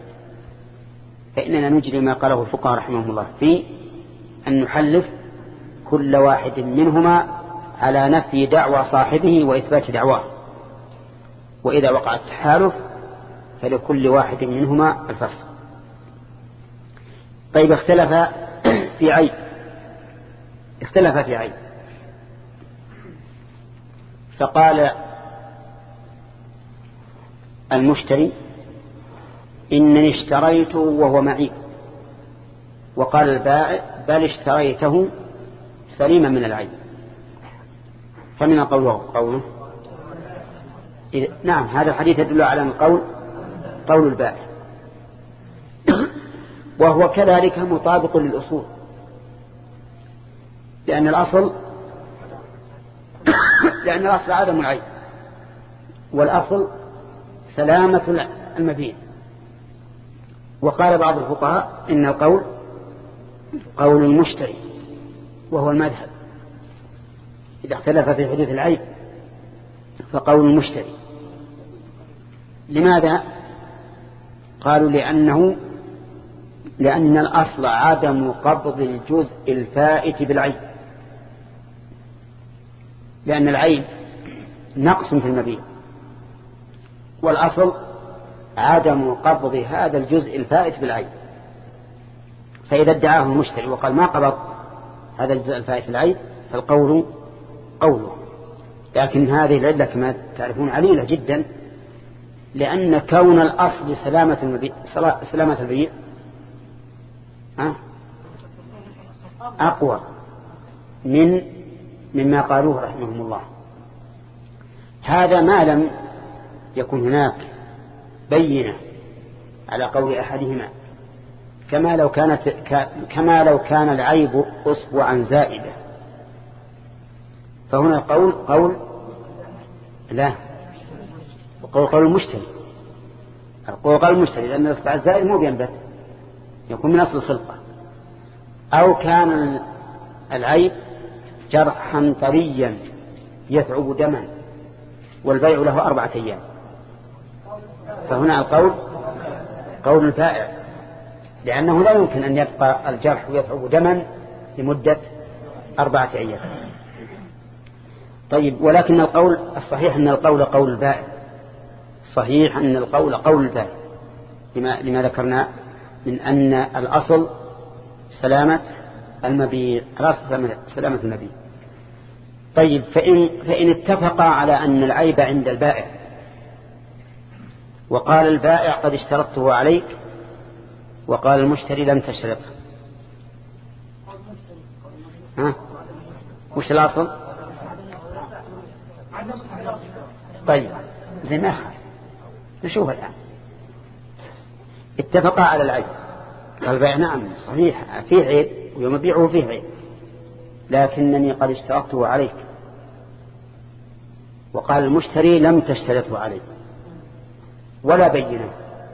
فإننا نجري ما قاله الفقهاء رحمهم الله في أن نحلف كل واحد منهما على نفي دعوى صاحبه وإثبات دعواه، وإذا وقع التحالف فلكل واحد منهما الفسخ. طيب، اختلف في عيب، اختلف في عيب، فقال المشتري إنني اشتريته وهو معي، وقال البائع بل اشتريته سليما من العيب، فمن قوله قوله نعم، هذا الحديث يدل على القول قول البائع، وهو كذلك مطابق للأصول، لأن الأصل لأن الأصل عدم العيب، والأصل سلامة المبيع. وقال بعض الفقهاء إن القول قول المشتري، وهو المذهب، إذا اختلف في حدوث العيب فقول المشتري. لماذا؟ قالوا لأنه لأن الأصل عدم قبض الجزء الفائت بالعيب، لأن العيب نقص في المبيع، والأصل عدم قبض هذا الجزء الفائت بالعيب. فإذا ادعاه المشتري وقال ما قبض هذا الجزء الفائت بالعيب فالقول قوله. لكن هذه العلة كما تعرفون عليلة جدا، لأن كون الأصل سلامة المبيع سلامة البيع أقوى من مما قالوه رحمهم الله. هذا ما لم يكن هناك بينة على قول أحدهما، كما لو كانت كما لو كان العيب أصبعا زائدة، فهنا القول قول لا وقول قول المشتري، القول قول المشتري، لأن الأصبع الزائد مو بينبت، يكون من أصل الخلقة. أو كان العيب جرحا طريا يثعب دما والبيع له أربعة أيام، فهنا القول قول البائع، لأنه لا يمكن أن يبقى الجرح يثعب دما لمدة أربعة أيام. طيب، ولكن القول الصحيح أن القول قول البائع، صحيح أن القول قول البائع لما, لما ذكرنا من أن الأصل سلامة المبيع، الأصل سلامة المبيع. طيب، فإن, فإن اتفقا على أن العيب عند البائع وقال البائع قد اشترطته عليك وقال المشتري لم تشترطه، ها وش الأصل؟ طيب، زي ما أخذ نشوف الآن. اتفقا على العيب. البيع نعم صحيح فيه عيب ويوم بيعه فيه عيب، لكنني قد اشترطته عليك. وقال المشتري لم تشترطه عليك ولا بينه،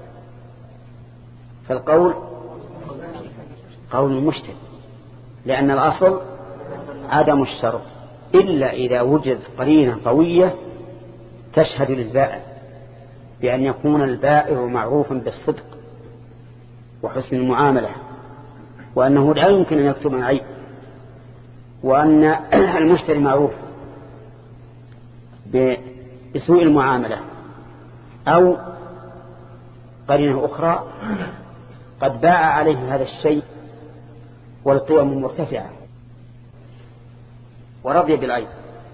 فالقول قول المشتري، لأن الأصل عدم الشرط إلا إذا وجد قرينة قوية تشهد للبائع بأن يكون البائع معروفا بالصدق وحسن المعاملة، وأنه لا يمكن أن يكتم عيب، وأن المشتري معروف بسوء المعاملة، أو قرينة أخرى قد باع عليه هذا الشيء والقيم مرتفعة ورضي بالعيب،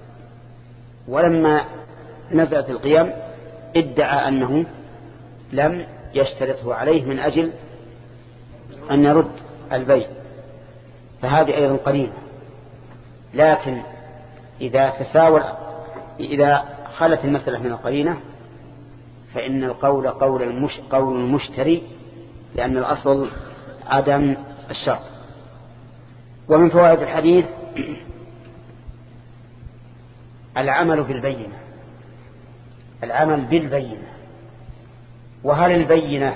ولما نزلت القيم ادعى أنه لم يشترطه عليه من أجل أن يرد البيع، فهذه أيضا قرينة. لكن إذا تساوى إذا خلت المسألة من القرينة فإن القول قول المش قول المشتري، لأن الأصل عدم الشرط. ومن فوائد الحديث العمل بالبينة، العمل بالبينة. وهل البينة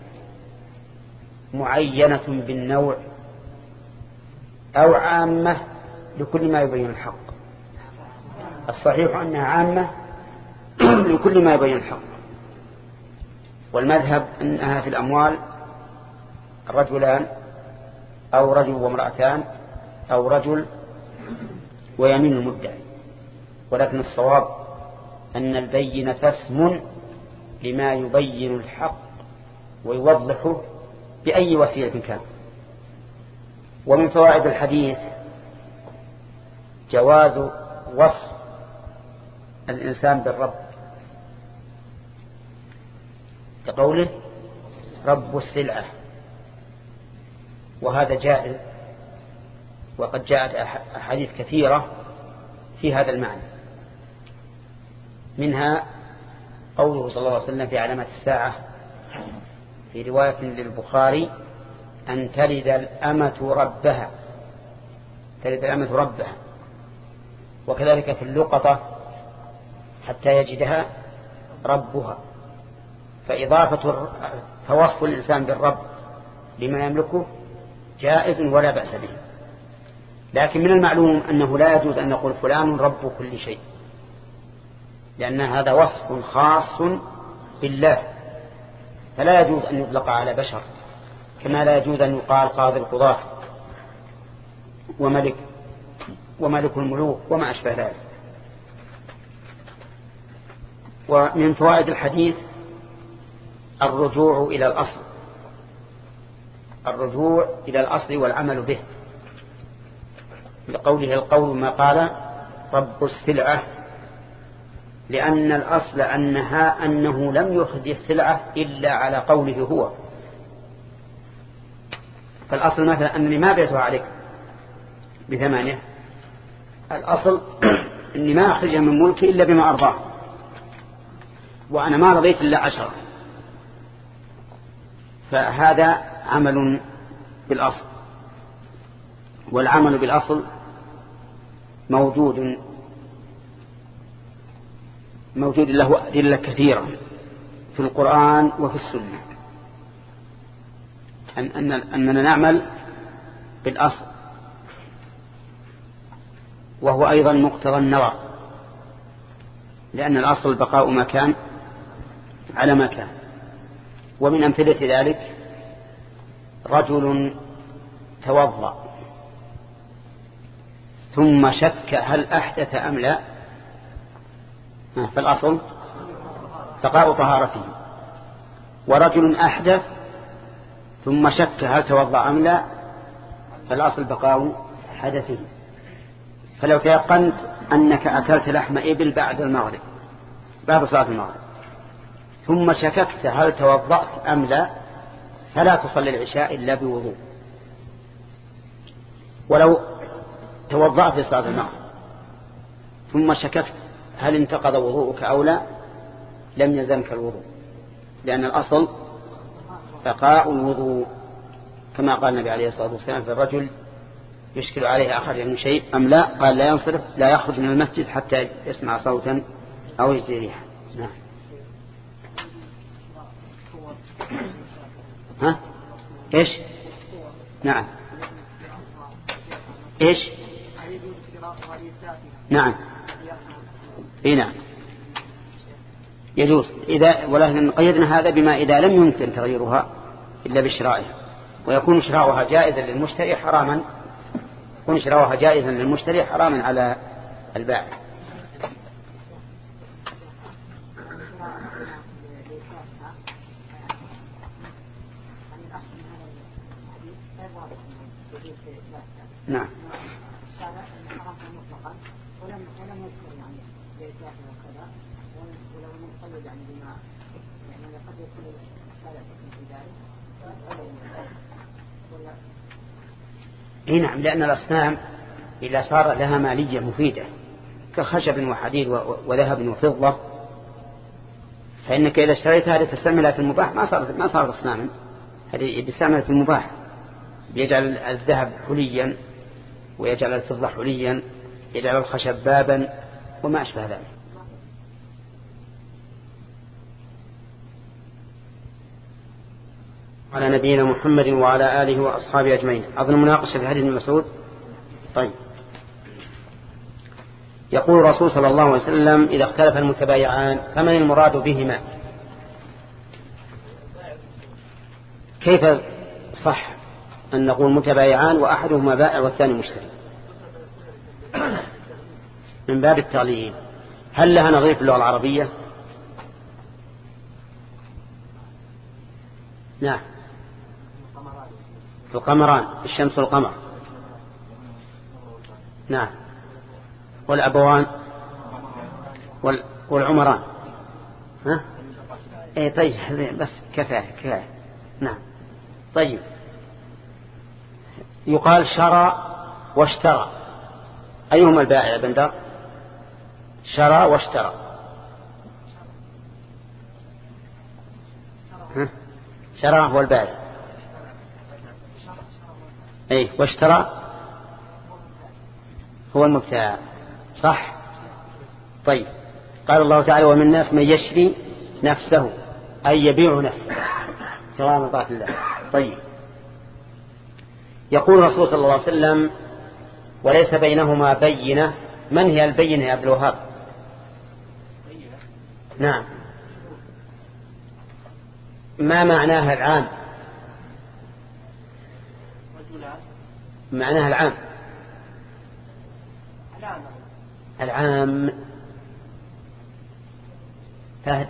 معينة بالنوع أو عامة لكل ما يبين الحق؟ الصحيح أنها عامة لكل ما يبين الحق، والمذهب أنها في الأموال رجلان أو رجل وامرأتان أو رجل ويمين المدعي، ولكن الصواب أن البينة اسم لما يبين الحق ويوضحه بأي وسيلة كان. ومن فوائد الحديث جواز وصف الإنسان بالرب، كقوله رب السلعة، وهذا جائز، وقد جاءت أحاديث كثيرة في هذا المعنى، منها قوله صلى الله عليه وسلم في علامات الساعة في رواية للبخاري أن تلد الأمة ربها، تلد الأمة ربها. وكذلك في اللقطة حتى يجدها ربها. فإضافة فوصف الإنسان بالرب لما يملكه جائز ولا بأس به، لكن من المعلوم أنه لا يجوز أن نقول فلان رب كل شيء، لأن هذا وصف خاص بالله، فلا يجوز أن يطلق على بشر، كما لا يجوز أن يقال قاضي القضاة وملك وملك الملوك وما أشبه ذلك. ومن فوائد الحديث الرجوع إلى الأصل، الرجوع إلى الأصل والعمل به، لقوله القول ما قال رب السلعة، لأن الأصل أنها أنه لم يخرج السلعة إلا على قوله هو. فالأصل مثلا أنني ما بعتها عليك بثمانية، الأصل أني ما أخرجها من ملكي إلا بما أرضاه، وأنا ما رضيت إلا عشرة، فهذا عمل بالأصل. والعمل بالأصل موجود موجود له أدلة كثيرة في القرآن وفي السنة أن أن أننا نعمل بالأصل، وهو أيضا مقتضى النظر، لأن الأصل بقاء ما كان على ما كان. ومن أمثلة ذلك رجل توضأ ثم شك هل أحدث أم لا، فالأصل بقاء طهارته. ورجل أحدث ثم شك هل توضأ أم لا، فالأصل بقاء حدثه. فلو تيقنت أنك أكلت لحم إبل بعد المغرب بعد صلاة المغرب ثم شككت هل توضأت أم لا، فلا تصلي العشاء إلا بوضوء. ولو توضأت في صلاة المغرب ثم شككت هل انتقض وضوءك أو لا، لم يلزمك الوضوء، لأن الأصل بقاء الوضوء، كما قال النبي عليه الصلاة والسلام في الرجل يشكل عليه أخرج من شيء أم لا، قال لا ينصرف لا يخرج من المسجد حتى يسمع صوتا أو يجد ريحا. نعم. ها إيش؟ نعم. إيش؟ نعم. إيه نعم يجوز إذا، ولكن قيدنا هذا بما إذا لم يمكن تغييرها إلا بشرائها، ويكون شراؤها جائزا للمشتري حراما، يكون شراؤها جائزا للمشتري حراما على البائع. نعم. اي نعم، لأن الأصنام إذا صار لها مالية مفيدة كخشب وحديد وذهب وفضة، فإنك إذا اشتريتها لتستعملها في المباح ما صارت ما صارت أصناما، هذه بتستعمل في المباح، يجعل الذهب حليا ويجعل الفضة حليا، يجعل الخشب بابا وما أشبه ذلك. على نبينا محمد وعلى آله وأصحابه أجمعين. أظن مناقشة في حديث ابن مسعود. طيب، يقول الرسول صلى الله عليه وسلم إذا اختلف المتبايعان فمن المراد بهما؟ كيف صح أن نقول متبايعان وأحدهما بائع والثاني مشتري؟ من باب التعليل. هل لها نظير في اللغة العربية؟ نعم. القمران، الشمس والقمر. نعم. والأبوان والعمران. ها؟ اي طيب بس كفاية كفاية. نعم. طيب، يقال شرى واشترى، أيهما البائع بن دار؟ شرى واشترى. ها؟ شرى هو البائع، اي واشترى هو المبتاع، صح. طيب، قال الله تعالى ومن الناس من يشري نفسه أي يبيع نفسه سواء مرضاة الله. طيب، يقول الرسول صلى الله عليه وسلم وليس بينهما بينة. من هي البينة يا عبد الوهاب؟ نعم. ما معناها العام؟ معناها العام العام فهد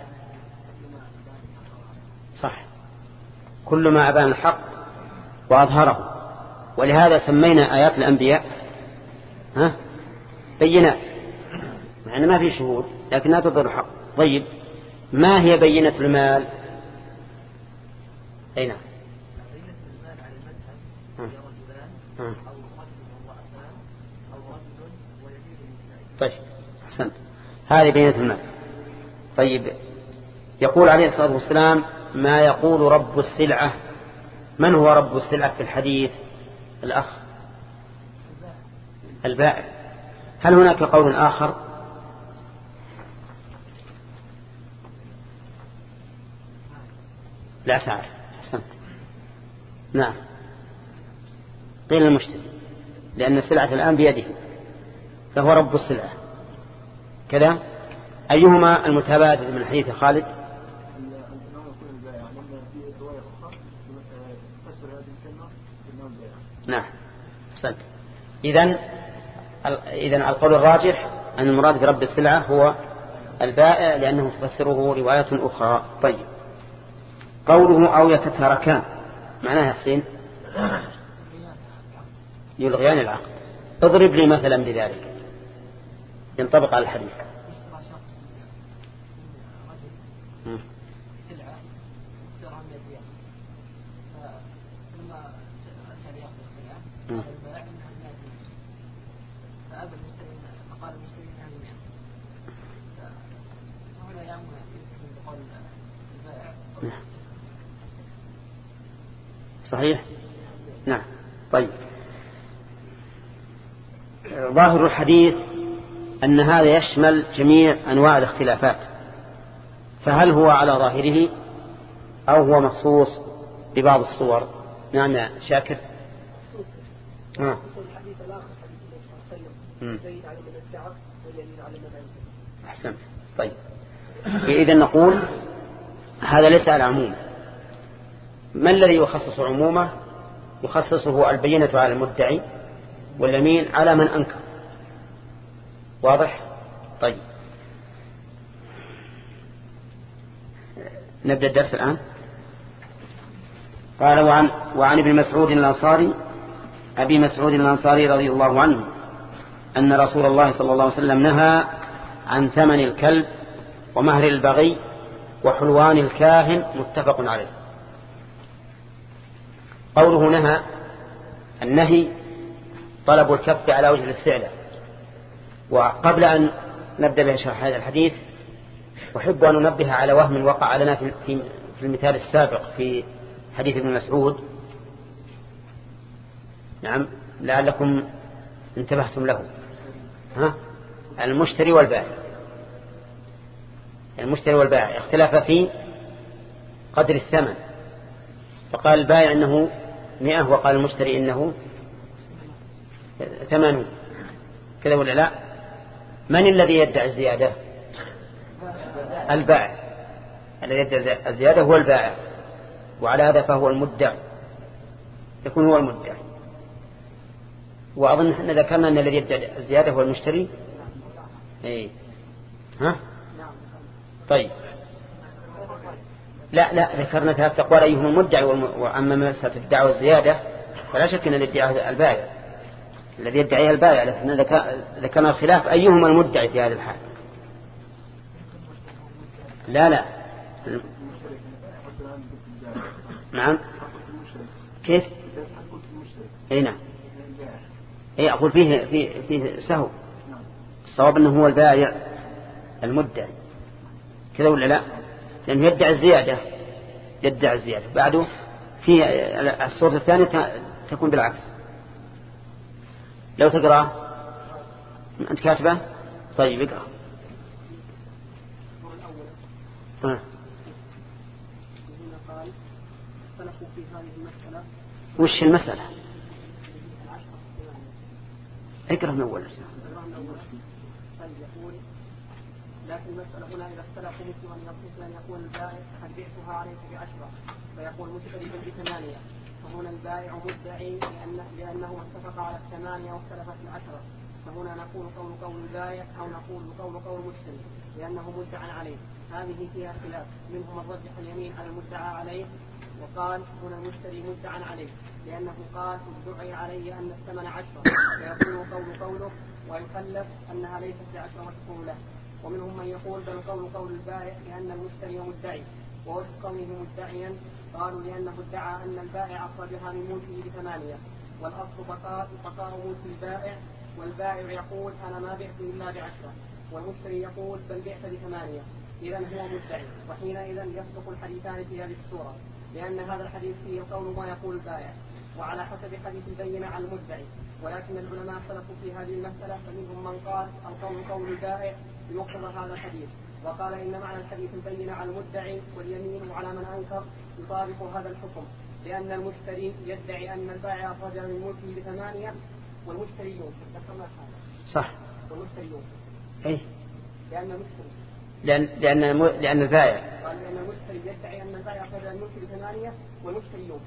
صح، كل ما أبان الحق وأظهره. ولهذا سمينا آيات الأنبياء ها بينات، مع أن ما في شهود لكنها تظهر الحق. طيب، ما هي بينة المال؟ أي نعم. طيب، أحسنت، هذه بينة المال. طيب، يقول عليه الصلاة والسلام ما يقول رب السلعة. من هو رب السلعة في الحديث؟ الأخ البائع. هل هناك قول آخر؟ لا تعرف. أحسنت، نعم. قيل المشتري لأن السلعة الآن بيده فهو رب السلعة كذا. أيهما المتبادل من حديث خالد؟ نعم، أحسنت. إذن إذن القول الراجح أن المراد برب السلعة هو البائع لأنه تفسره رواية أخرى. طيب، قوله أو يتتركان معناها يا حسين يلغيان العقد. اضرب لي مثلا بذلك ينطبق على الحديث. صحيح؟ نعم. طيب، ظاهر الحديث أن هذا يشمل جميع أنواع الاختلافات، فهل هو على ظاهره أو هو مخصوص ببعض الصور؟ نعم يا شاكر. آه. أحسن. طيب، إذن نقول هذا ليس على عموم. ما الذي يخصص عمومه؟ يخصصه البينة على المدعي واليمين على من أنكر. واضح؟ طيب، نبدأ الدرس الآن. قال وعن, وعن ابن مسعود الأنصاري أبي مسعود الأنصاري رضي الله عنه أن رسول الله صلى الله عليه وسلم نهى عن ثمن الكلب ومهر البغي وحلوان الكاهن، متفق عليه. قوله نهى، النهي طلب الكف على وجه الاستعلاء. وقبل أن نبدأ بشرح هذا الحديث أحب أن ننبه على وهم وقع لنا في في المثال السابق في حديث ابن مسعود، نعم، لعلكم انتبهتم له. ها؟ المشتري والبائع، المشتري والبائع اختلاف في قدر الثمن، فقال البائع إنه مئة وقال المشتري إنه ثمانون، كذا ولا لا؟ من الذي يدعي الزيادة؟ البائع. الذي يدعي الزيادة هو البائع، وعلى هذا فهو المدعي، يكون هو المدعي. وأظن أن ذكرنا أن الذي يدعي الزيادة هو المشتري. إيه. ها؟ طيب، لا لا ذكرنا ثلاث أقوال أيهم المدعي، وأما مسألة الدعوة الزيادة فلا شك أن الذي يدعي البائع، الذي يدعيها البائع، لكن ذكرنا الخلاف أيهما المدعي في هذا الحال. لا لا نعم. كيف؟ اي نعم. اي اقول فيه فيه فيه سهو. الصواب انه هو البائع المدعي، كذا ولا لا؟ لانه يدعي الزياده، يدعي الزياده بعده. في الصورة الثانية تكون بالعكس. لو تقرأ أنت كاتبه. طيب اقرأ. ها. وش المسألة؟ اقرأ من أول. لكن المسألة هنا إذا اختلفوا مثل أن يقول البائع قد بعتها عليك بعشرة، فيقول مشتري بثمانية، فهنا البائع مدعي لأن لأنه اتفق على الثمانية واختلفت العشرة، فهنا نقول قول قول البائع أو نقول قول قول المشتري لأنه مدعى عليه. هذه فيها خلاف، منهم من رجح اليمين على المدعى عليه وقال هنا المشتري مدعى عليه لأنه قال ادعي علي أن الثمن عشرة، فيكون قول قوله ويكلف أنها ليست بعشرة وتكون له. ومنهم من يقول بل قول قول البائع لأن المشتري مدعي، ووجه كونه مدعيا قالوا لأنه ادعى أن البائع أخرجها من ملكه بثمانية، والأصل بقاء بقاء ملك البائع، والبائع يقول أنا ما بعت إلا بعشرة، والمشتري يقول بل بعت بثمانية، إذا هو مدعي. وحينئذ يصدق الحديثان في هذه الصورة، لأن هذا الحديث فيه قول ما يقول البائع وعلى حسب حديث البينة على المدعي. ولكن العلماء اختلفوا في هذه المسألة، فمنهم من قال القول قول البائع بمقتضى هذا الحديث، وقال إن معنى الحديث البينة على المدعي واليمين على من أنكر يطابق هذا الحكم، لأن المشتري يدعي أن البائع أخرج من ملكه بثمانية والمشتري ينكر. صح. والمشتري ينكر. إيه؟ لأن المشتري لأن لأن الم... لأن البائع قال لأن المشتري يدعي أن البائع أخرج من ملكه بثمانية والمشتري ينكر.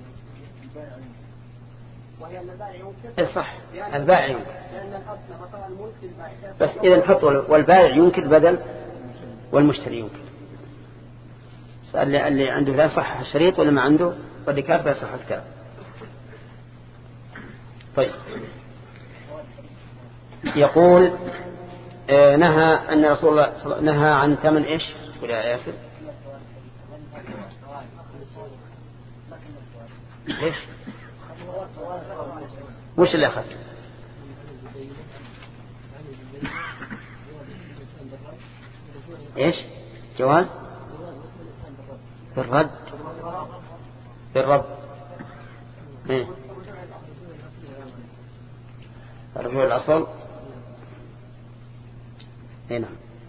وهي أن البائع ينكر. صح. البائع ينكر. لأن الأصل بقاء الملك للبائع. بس إذا نحط والبائع ينكر بدل والمشتري ينكر. اللي اللي عنده لا صح الشريط ولا ما عنده واللي كاتب لا صح الكتاب. طيب. يقول آه نهى أن رسول الله نهى عن ثمن إيش؟ قل يا ياسر. إيش؟ وش اللي أخذ؟ إيش؟ جواز بالرد بالرب. إيه؟ الرجوع الأصل هنا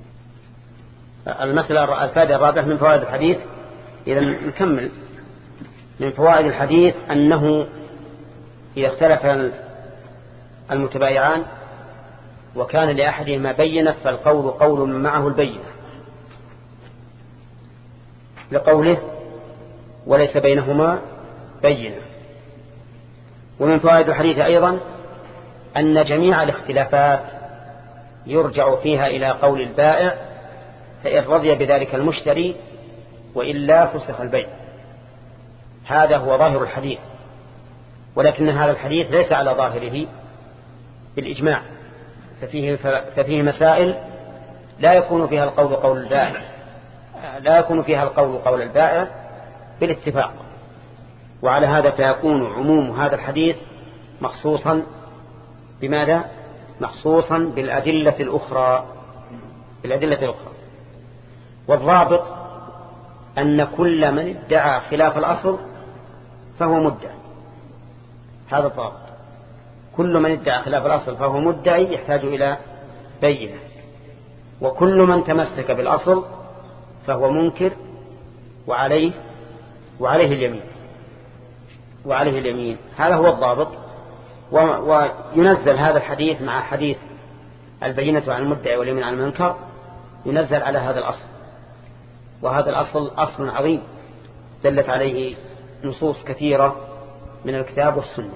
المسألة الفائدة الرابعة من فوائد الحديث. إذا نكمل من فوائد الحديث أنه إذا اختلف المتبايعان وكان لأحدهما بينة فالقول قول من معه البينة لقوله وليس بينهما بينة. ومن فوائد الحديث أيضا أن جميع الاختلافات يرجع فيها إلى قول البائع فإن رضي بذلك المشتري وإلا فسخ البيع. هذا هو ظاهر الحديث، ولكن هذا الحديث ليس على ظاهره بالإجماع، ففيه, ففيه مسائل لا يكون فيها القول قول البائع لا يكون فيها القول قول البائع بالاتفاق. وعلى هذا فيكون عموم هذا الحديث مخصوصا بماذا؟ مخصوصا بالأدلة الأخرى بالأدلة الأخرى. والضابط أن كل من ادعى خلاف الأصل فهو مدعي. هذا الضابط، كل من ادعى خلاف الأصل فهو مدعي يحتاج إلى بينة، وكل من تمسك بالأصل فهو منكر وعليه وعليه اليمين وعليه اليمين هذا هو الضابط. وينزل هذا الحديث مع حديث البينة عن المدعي واليمين عن المنكر، ينزل على هذا الأصل، وهذا الأصل أصل عظيم دلت عليه نصوص كثيرة من الكتاب والسنة.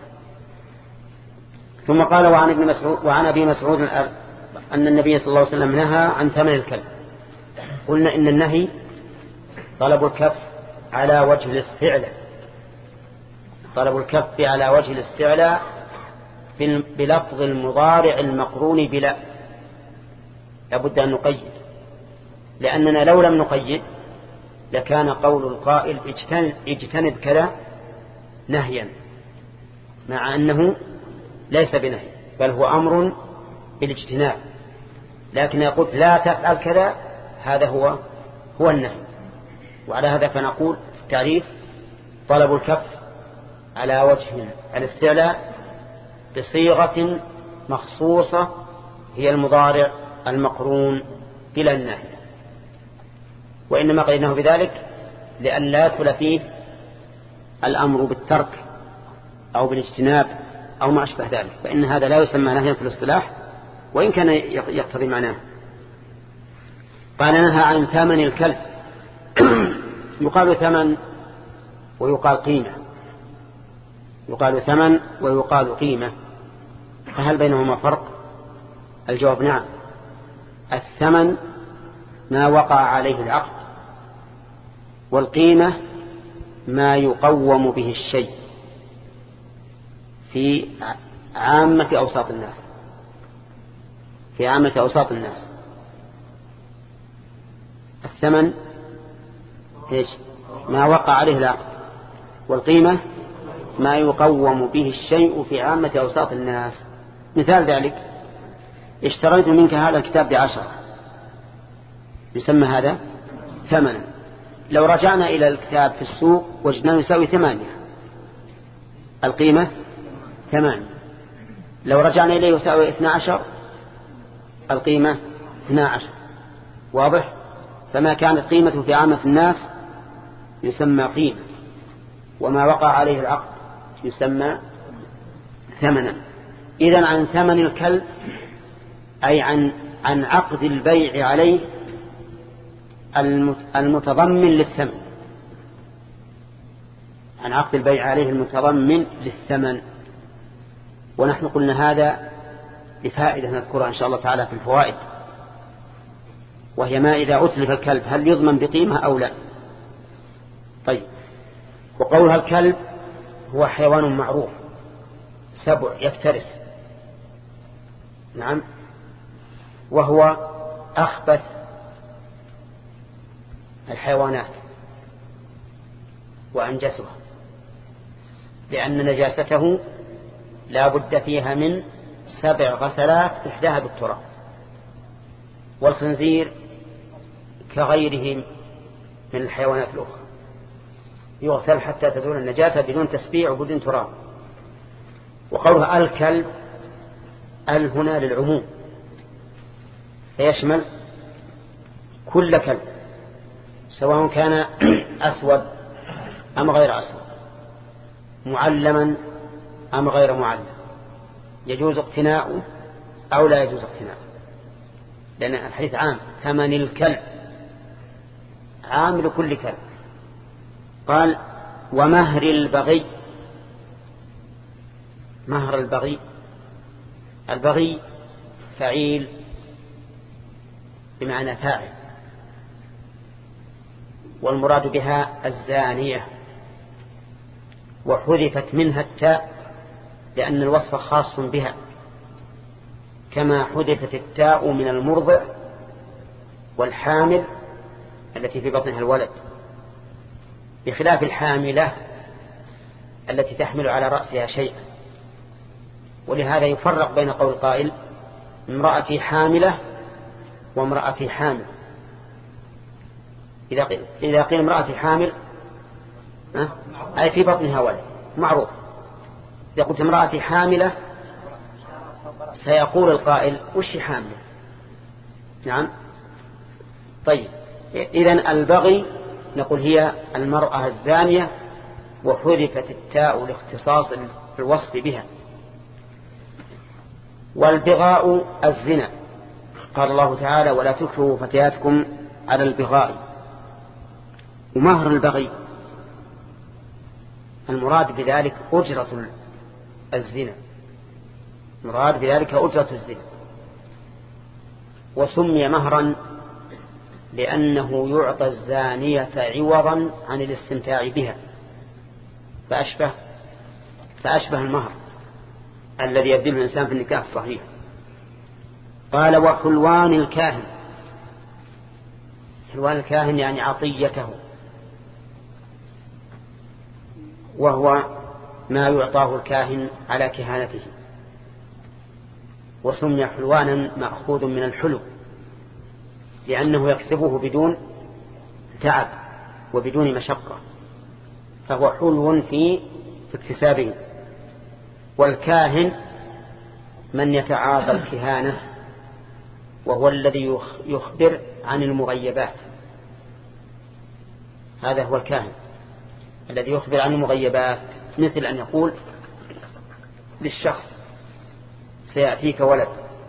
ثم قال وعن ابن مسعود وعن أبي مسعود أن النبي صلى الله عليه وسلم نهى عن ثمن الكلب. قلنا إن النهي طلب الكف على وجه الاستعلاء طلب الكف على وجه الاستعلاء بلفظ المضارع المقرون بلا. لابد أن نقيد، لأننا لو لم نقيد لكان قول القائل اجتنب, اجتنب كذا نهيا، مع أنه ليس بنهي بل هو أمر بالاجتناب. لكن يقول لا تفعل كذا، هذا هو هو النهي. وعلى هذا فنقول في التعريف طلب الكف على وجه الاستعلاء بصيغة مخصوصة هي المضارع المقرون بلا النهي. وإنما قيدناه بذلك لأن لا يدخل فيه الأمر بالترك أو بالاجتناب أو ما أشبه ذلك، فإن هذا لا يسمى نهيا في الاصطلاح وإن كان يقتضي معناه. قال نهى عن ثمن الكلب. يقال ثمن ويقال قيمة يقال ثمن ويقال قيمة، فهل بينهما فرق؟ الجواب نعم. الثمن ما وقع عليه العقد، والقيمة ما يقوم به الشيء في عامة أوساط الناس في عامة أوساط الناس. الثمن إيش؟ ما وقع عليه العقد، والقيمة ما يقوم به الشيء في عامة أوساط الناس. مثال ذلك: اشتريت منك هذا الكتاب بعشرة، يسمى هذا ثمنا. لو رجعنا إلى الكتاب في السوق وجدناه يساوي ثمانية، القيمة ثمانية. لو رجعنا إليه يساوي اثنى عشر، القيمة اثنى عشر. واضح؟ فما كانت قيمته في عامة الناس يسمى قيمة، وما وقع عليه العقد يسمى ثمنا. إذن عن ثمن الكلب أي عن عن عقد البيع عليه المتضمن للثمن عن عقد البيع عليه المتضمن للثمن. ونحن قلنا هذا لفائدة نذكرها إن شاء الله تعالى في الفوائد، وهي ما إذا أتلف الكلب هل يضمن بقيمة أو لا. طيب، وقولها الكلب هو حيوان معروف سبع يفترس، نعم، وهو أخبث الحيوانات وأنجسها، لأن نجاسته لا بد فيها من سبع غسلات إحداها بالتراب. والخنزير كغيره من الحيوانات الأخرى يغسل حتى تزول النجاسة بدون تسبيع وبدون تراب. وقولها الكلب ال هنا للعموم فيشمل كل كلب سواء كان أسود أم غير أسود، معلما أم غير معلم، يجوز اقتناؤه أو لا يجوز اقتناؤه، لأن الحديث عام ثمن الكلب عام لكل كلب. قال ومهر البغي. مهر البغي، البغي فعيل بمعنى فاعل، والمراد بها الزانية، وحذفت منها التاء لأن الوصف خاص بها، كما حذفت التاء من المرضع والحامل التي في بطنها الولد، بخلاف الحاملة التي تحمل على رأسها شيئا. ولهذا يفرق بين قول قائل امرأتي حاملة وامرأتي حامل. إذا قيل, إذا قيل امرأتي حامل أي في بطنها ولد معروف. إذا قلت امرأتي حاملة سيقول القائل وش حاملة؟ نعم. طيب إذن البغي نقول هي المرأة الزانية، وحذفت التاء لاختصاص الوصف بها. والبغاء الزنا، قال الله تعالى ولا تكرهوا فتياتكم على البغاء. ومهر البغي المراد بذلك أجرة الزنا، مراد بذلك أجرة الزنا. وسمي مهرا لأنه يعطى الزانية عوضا عن الاستمتاع بها، فأشبه, فأشبه المهر الذي يبذله الإنسان في النكاح الصحيح. قال وحلوان الكاهن. حلوان الكاهن يعني عطيته، وهو ما يعطاه الكاهن على كهانته. وسمي حلوانا مأخوذ من الحلو لأنه يكسبه بدون تعب وبدون مشقة، فهو حلو في اكتسابه. والكاهن من يتعاطى الكهانة، وهو الذي يخبر عن المغيبات. هذا هو الكاهن الذي يخبر عن المغيبات، مثل أن يقول للشخص سيأتيك ولد،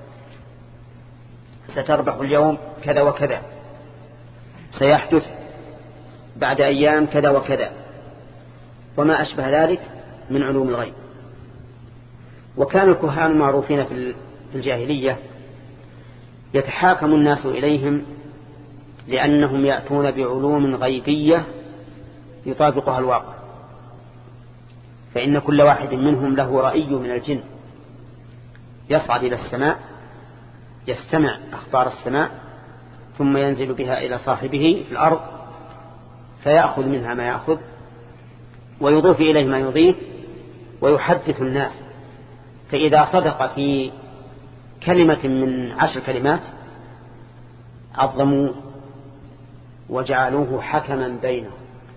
ستربح اليوم كذا وكذا، سيحدث بعد أيام كذا وكذا، وما أشبه ذلك من علوم الغيب. وكان الكهان معروفين في الجاهلية يتحاكم الناس إليهم لأنهم يأتون بعلوم غيبية يطابقها الواقع. فإن كل واحد منهم له رأي من الجن يصعد إلى السماء يستمع أخبار السماء ثم ينزل بها إلى صاحبه في الأرض فيأخذ منها ما يأخذ ويضيف إليه ما يضيف ويحدث الناس. فإذا صدق في كلمة من عشر كلمات عظموا وجعلوه حكما بينهم.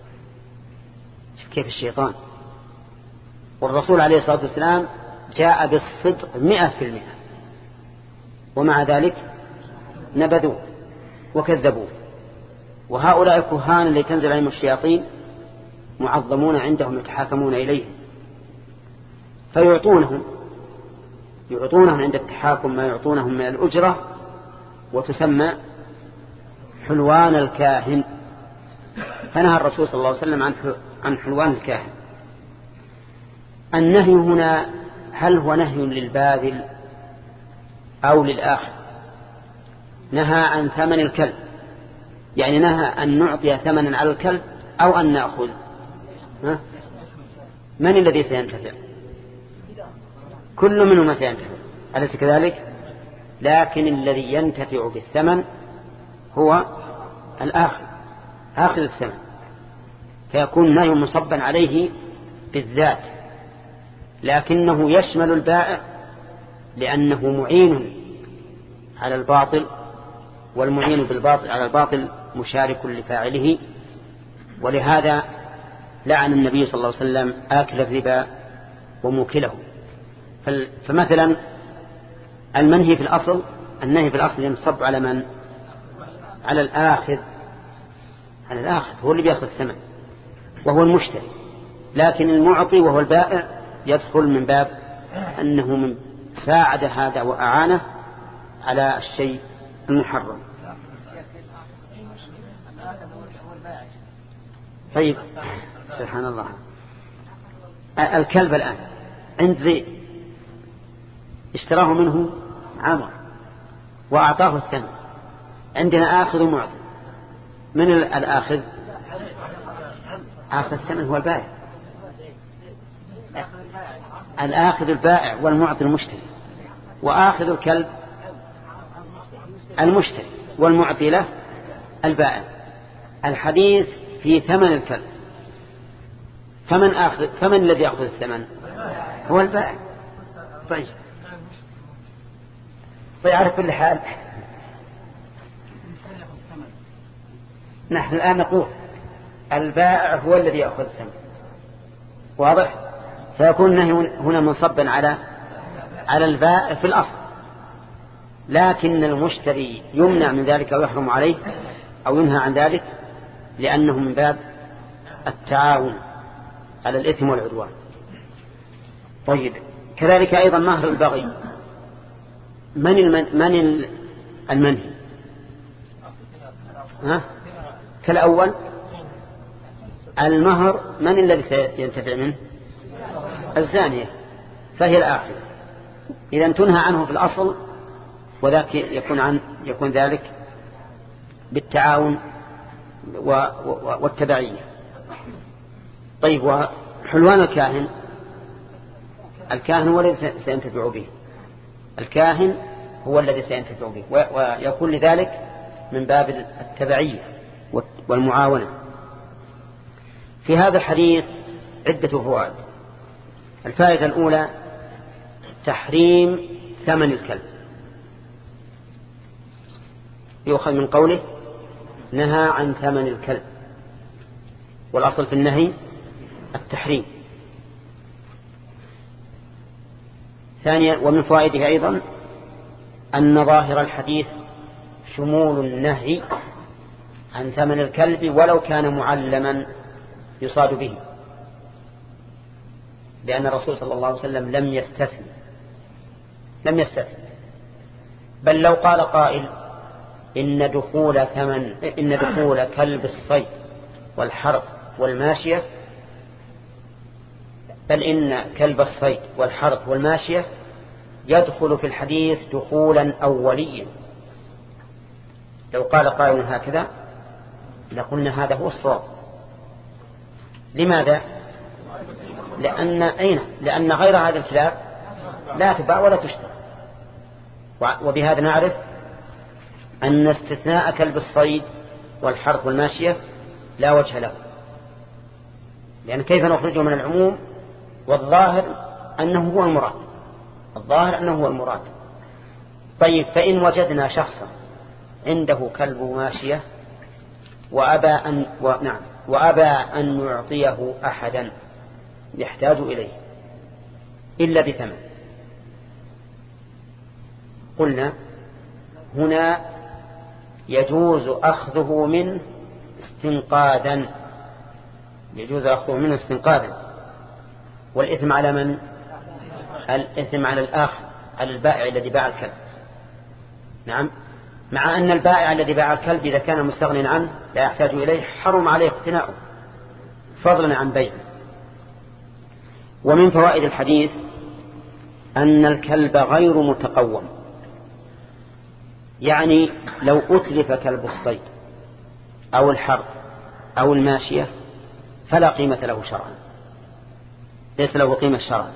كيف الشيطان. والرسول عليه الصلاة والسلام جاء بالصدق مئة في المئة، ومع ذلك نبذوه وكذبوه. وهؤلاء الكهان اللي تنزل عليهم الشياطين معظمون عندهم يتحاكمون إليهم، فيعطونهم يعطونهم عند التحاكم ما يعطونهم من الأجرة، وتسمى حلوان الكاهن. فنهى الرسول صلى الله عليه وسلم عن حلوان الكاهن. النهي هنا هل هو نهي للباذل أو للآخر؟ نهى عن ثمن الكلب، يعني نهى أن نعطي ثمنا على الكلب أو أن نأخذ. ها؟ من الذي سينتفع؟ كل منهما سينتفع، أليس كذلك؟ لكن الذي ينتفع بالثمن هو الآخر، آخر الثمن، فيكون نهي مصبا عليه بالذات، لكنه يشمل البائع لأنه معين على الباطل، والمعين بالباطل على الباطل مشارك لفاعله. ولهذا لعن النبي صلى الله عليه وسلم آكل الربا وموكله، فمثلا المنهي في الأصل النهي في الأصل ينصب على من؟ على الآخذ، على الآخذ هو اللي بيأخذ الثمن وهو المشتري. لكن المعطي وهو البائع يدخل من باب أنه من ساعد هذا وأعانه على الشيء المحرم. طيب سبحان الله. الكلب الآن عند زيد اشتراه منه عمر وأعطاه الثمن، عندنا آخذ ومعطي، من الآخذ؟ آخذ الثمن هو البائع، الآخذ البائع والمعطي المشتري، وآخذ الكلب المشتري والمعطي له البائع. الحديث في ثمن الكلب، فمن آخذ فمن الذي يأخذ الثمن؟ هو البائع. طيب طيب على كل حال نحن الآن نقول البائع هو الذي يأخذ الثمن، واضح؟ فيكون النهي هنا منصبا على على البائع في الأصل، لكن المشتري يمنع من ذلك أو يحرم عليه أو ينهى عن ذلك لأنه من باب التعاون على الإثم والعدوان. طيب كذلك أيضا مهر البغي، من المن من المنهي؟ ها؟ كالأول المهر من الذي سينتفع منه؟ الزانية، فهي الآخرة، إذا تنهى عنه في الأصل، وذاك يكون عن يكون ذلك بالتعاون والتبعية. طيب وحلوان الكاهن، الكاهن هو الذي سينتفع به، الكاهن هو الذي سينتفع به، ويكون لذلك من باب التبعية والمعاونة. في هذا الحديث عدة فوائد. الفائدة الأولى تحريم ثمن الكلب، يؤخذ من قوله نهى عن ثمن الكلب، والأصل في النهي التحريم. ثانيا ومن فوائده أيضا أن ظاهر الحديث شمول النهي عن ثمن الكلب ولو كان معلما يصاد به، لأن الرسول صلى الله عليه وسلم لم يستثني لم يستثني بل لو قال قائل إن دخول ثمن إن دخول كلب الصيد والحرث والماشية بل إن كلب الصيد والحرث والماشية يدخل في الحديث دخولا أوليا، لو قال قائل هكذا لقلنا هذا هو الصواب. لماذا؟ لأن أين لأن غير هذا الكلاب لا تباع ولا تشترى، وبهذا نعرف أن استثناء كلب الصيد والحرث والماشية لا وجه له، لأن كيف نخرجه من العموم والظاهر أنه هو المراد، الظاهر أنه هو المراد. طيب فإن وجدنا شخصا عنده كلب ماشية وأبى أن ونعم وأبى أن يعطيه أحدا يحتاج إليه إلا بثمن، قلنا هنا يجوز أخذه منه استنقاذا، يجوز أخذه منه استنقاذا، والإثم على من؟ الإثم على الآخر، على البائع الذي باع الكلب. نعم، مع أن البائع الذي باع الكلب إذا كان مستغني عنه لا يحتاج إليه حرم عليه اقتناؤه فضلا عن بيعه. ومن فوائد الحديث أن الكلب غير متقوم، يعني لو أتلف كلب الصيد أو الحرث أو الماشية فلا قيمة له شرعا، ليس له قيمة شرعا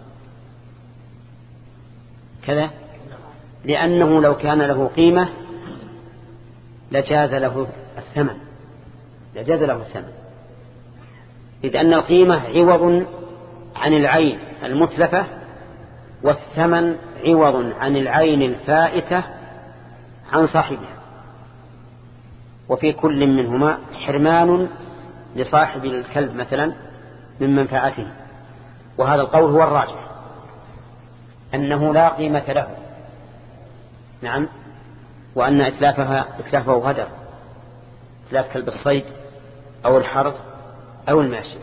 كذا، لأنه لو كان له قيمة لجاز له الثمن لجاز له الثمن إذ أن القيمة عوض عن العين المتلفة، والثمن عوض عن العين الفائتة عن صاحبها، وفي كل منهما حرمان لصاحب الكلب مثلا من منفعته، وهذا القول هو الراجح. أنه لا قيمة له، نعم، وأن إتلافها إتلافه غدر، إتلاف كلب الصيد أو الحرث أو الماشي.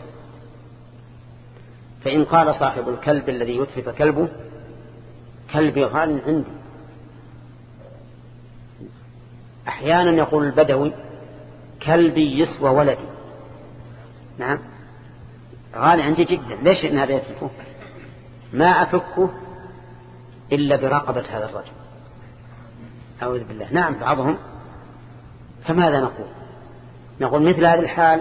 فإن قال صاحب الكلب الذي يتلف كلبه: كلبي غال عندي، أحيانا يقول البدوي: كلبي يسوى ولدي، نعم، غالي عندي جدا، ليش إن هذا يتلفه؟ ما أفكه إلا برقبة هذا الرجل، أعوذ بالله. نعم بعضهم. فماذا نقول؟ نقول مثل هذه الحال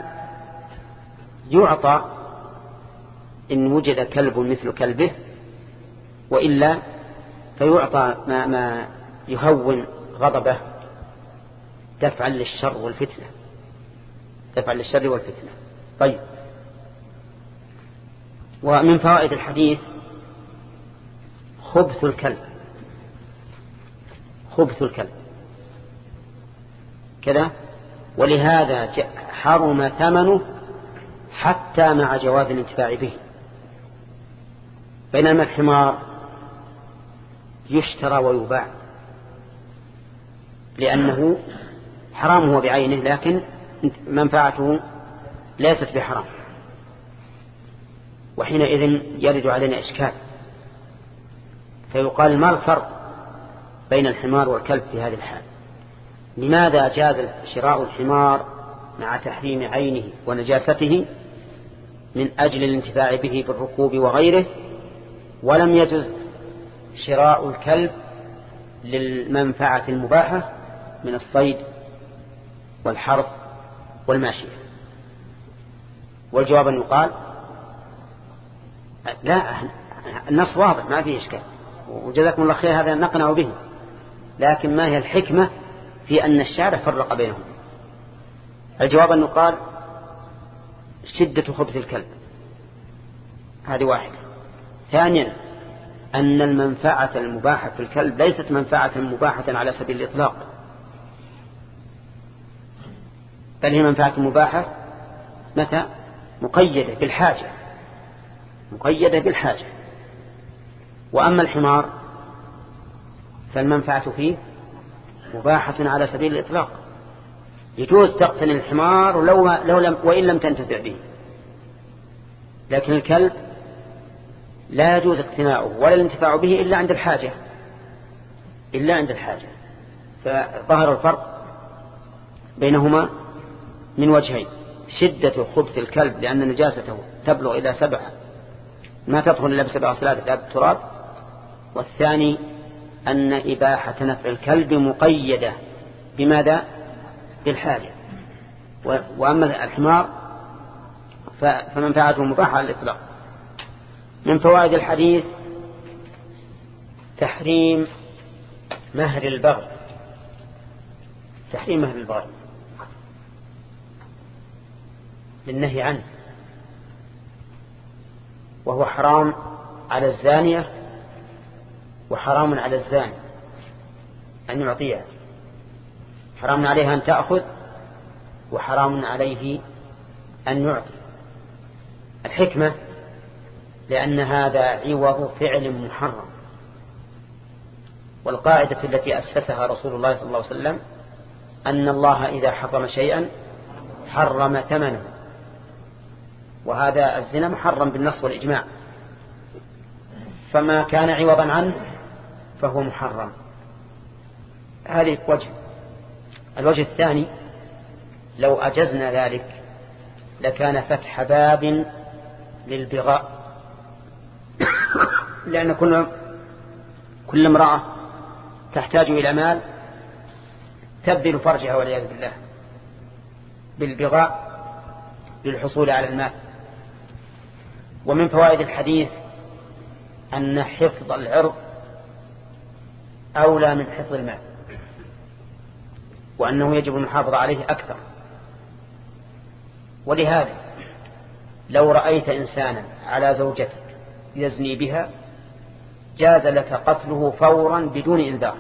يعطى إن وجد كلب مثل كلبه، وإلا فيعطى ما, ما يهون غضبه دفعا للشر والفتنة، دفعا للشر والفتنة. طيب، ومن فوائد الحديث خبث الكلب، خبث الكلب كذا، ولهذا حرم ثمنه حتى مع جواز الانتفاع به، بينما الحمار يشترى ويباع لأنه حرام هو بعينه، لكن منفعته ليست بحرام، وحينئذ يرد علينا إشكال، فيقال: ما الفرق بين الحمار والكلب في هذه الحال؟ لماذا جاز شراء الحمار مع تحريم عينه ونجاسته من أجل الانتفاع به بالركوب وغيره، ولم يجز شراء الكلب للمنفعة المباحة من الصيد والحرث والماشية؟ والجواب أن يقال: لا، النص واضح ما فيه إشكال، وجزاكم الله خير، هذا نقنع به، لكن ما هي الحكمة في أن الشارع فرق بينهم؟ الجواب أن يقال: شدة خبث الكلب، هذه واحدة. ثانيا، أن المنفعة المباحة في الكلب ليست منفعة مباحة على سبيل الإطلاق، بل هي منفعة مباحة متى؟ مقيدة بالحاجة، مقيدة بالحاجة. وأما الحمار فالمنفعة فيه مباحة على سبيل الإطلاق، يجوز تقتني الحمار لو لو لم وإن لم تنتفع به، لكن الكلب لا يجوز اقتناؤه ولا الانتفاع به إلا عند الحاجة، إلا عند الحاجة. فظهر الفرق بينهما من وجهين: شدة خبث الكلب لأن نجاسته تبلغ إلى سبع، ما تدخل إلا بسبع صلات لا بالتراب، والثاني أن إباحة نفع الكلب مقيدة بماذا؟ بالحاجة. وأما الحمار فمنفعته مباحة على الإطلاق. من فوائد الحديث تحريم مهر البغي، تحريم مهر البغي للنهي عنه، وهو حرام على الزانية وحرام على الزاني أن يعطيها، حرام عليها أن تأخذ وحرام عليه أن يعطي. الحكمة لأن هذا عوض فعل محرم، والقاعدة التي أسسها رسول الله صلى الله عليه وسلم أن الله إذا حرم شيئا حرم ثمنه، وهذا الزنا محرم بالنص والإجماع، فما كان عوضا عنه فهو محرم. هذه وجه. الوجه الثاني: لو أجزنا ذلك لكان فتح باب للبغاء، لأن كل كل امرأة تحتاج إلى مال تبذل فرجها والعياذ بالله بالبغاء للحصول على المال. ومن فوائد الحديث أن حفظ العرض أولى من حفظ المال، وأنه يجب المحافظة عليه أكثر. ولهذا لو رأيت إنسانا على زوجتك يزني بها جاز لك قتله فورا بدون إنذار.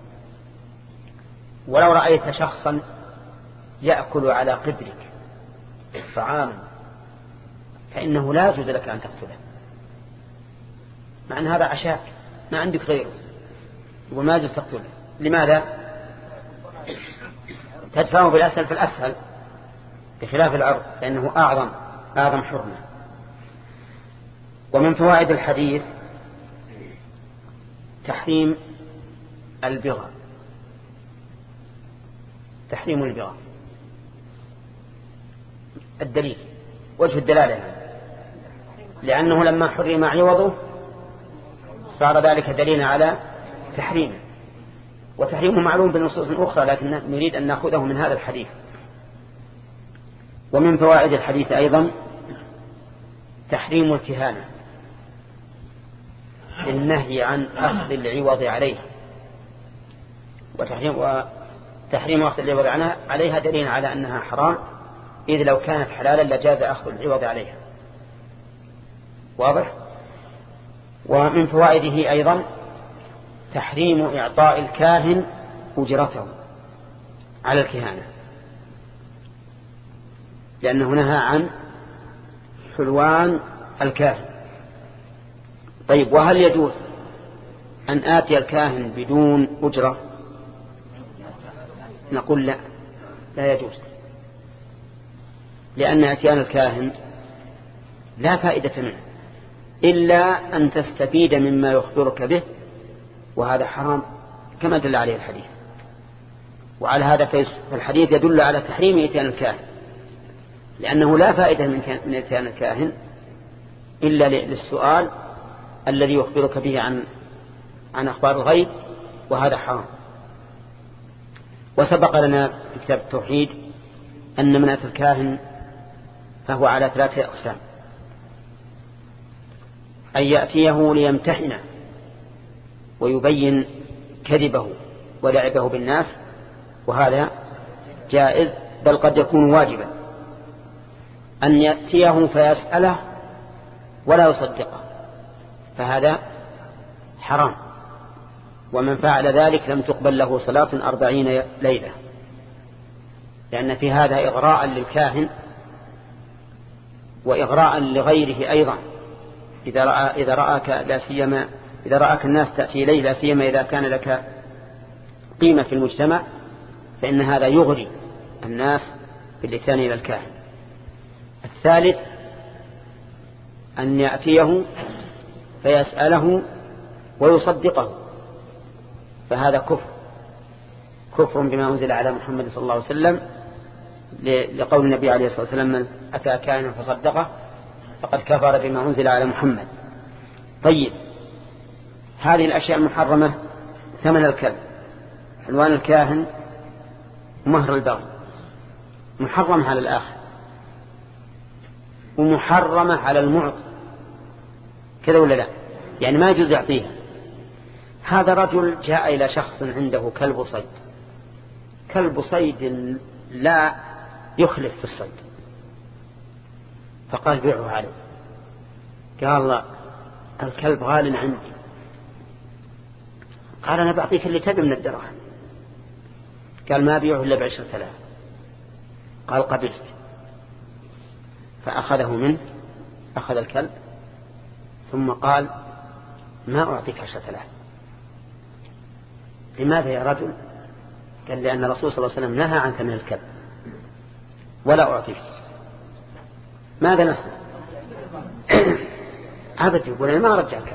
ولو رأيت شخصا يأكل على قدرك طعاما فإنه لا يجوز لك أن تقتله، مع أن هذا عشاك ما عندك غيره، يقول ما يجوز تقتله. لماذا؟ تدفعه بالأسهل في الأسهل بخلاف العرض لأنه أعظم أعظم حرمة. ومن فوائد الحديث تحريم البغى، تحريم البغى. الدليل وجه الدلالة لأنه لما حرم عوضه صار ذلك دليلا على تحريمه، وتحريمه معلوم بنصوص أخرى لكن نريد أن نأخذه من هذا الحديث. ومن فوائد الحديث أيضا تحريم الكهانة، النهي عن أخذ العوض عليها، وتحريم وتحريم أخذ العوض عنها عليها دليل على أنها حرام، إذ لو كانت حلالا لجاز أخذ العوض عليها. واضح؟ ومن فوائده أيضا تحريم إعطاء الكاهن أجرته على الكهانة، لأنه نهى عن حلوان الكاهن. طيب، وهل يجوز أن آتي الكاهن بدون أجرة؟ نقول لا، لا يجوز، لأن أتيان الكاهن لا فائدة منه إلا أن تستفيد مما يخبرك به، وهذا حرام كما دل عليه الحديث. وعلى هذا فالحديث يدل على تحريم إتيان الكاهن، لأنه لا فائدة من إتيان الكاهن إلا للسؤال الذي يخبرك به عن عن أخبار الغيب، وهذا حرام. وسبق لنا في كتاب التوحيد أن من أتى الكاهن فهو على ثلاثة أقسام: أن يأتيه ليمتحنه ويبين كذبه ولعبه بالناس، وهذا جائز بل قد يكون واجبا. أن يأتيه فيسأله ولا يصدقه، فهذا حرام، ومن فعل ذلك لم تقبل له صلاة أربعين ليلة، لأن في هذا إغراء للكاهن وإغراء لغيره أيضا. إذا رأى إذا رأك لا سيما إذا رأك الناس تأتي إليه، لا سيما إذا كان لك قيمة في المجتمع، فإن هذا يغري الناس بالإتيان إلى الكاهن. الثالث أن يأتيه فيسأله ويصدقه، فهذا كفر كفر بما أنزل على محمد صلى الله عليه وسلم، لقول النبي عليه الصلاة والسلام: من أتى كاهنا فصدقه فقد كفر بما أنزل على محمد. طيب، هذه الأشياء المحرمة: ثمن الكلب، حلوان الكاهن، مهر البغي، محرم على الآخر ومحرمة على المعطي، كذا ولا لا؟ يعني ما يجوز يعطيها. هذا رجل جاء إلى شخص عنده كلب صيد، كلب صيد لا يخلف في الصيد، فقال: بيعه عليه. قال: الله الكلب غال عندي. قال: أنا بعطيك اللي تبي من الدراهم. قال: ما بيعه إلا بعشرة آلاف. قال: قبلت. فأخذه منه، أخذ الكلب، ثم قال: ما أعطيك عشرة آلاف. لماذا يا رجل؟ قال: لأن الرسول صلى الله عليه وسلم نهى عن ثمن الكلب ولا أعطيك. ماذا نصنع؟ عبد يقول: أنا ما أرجع الكلب،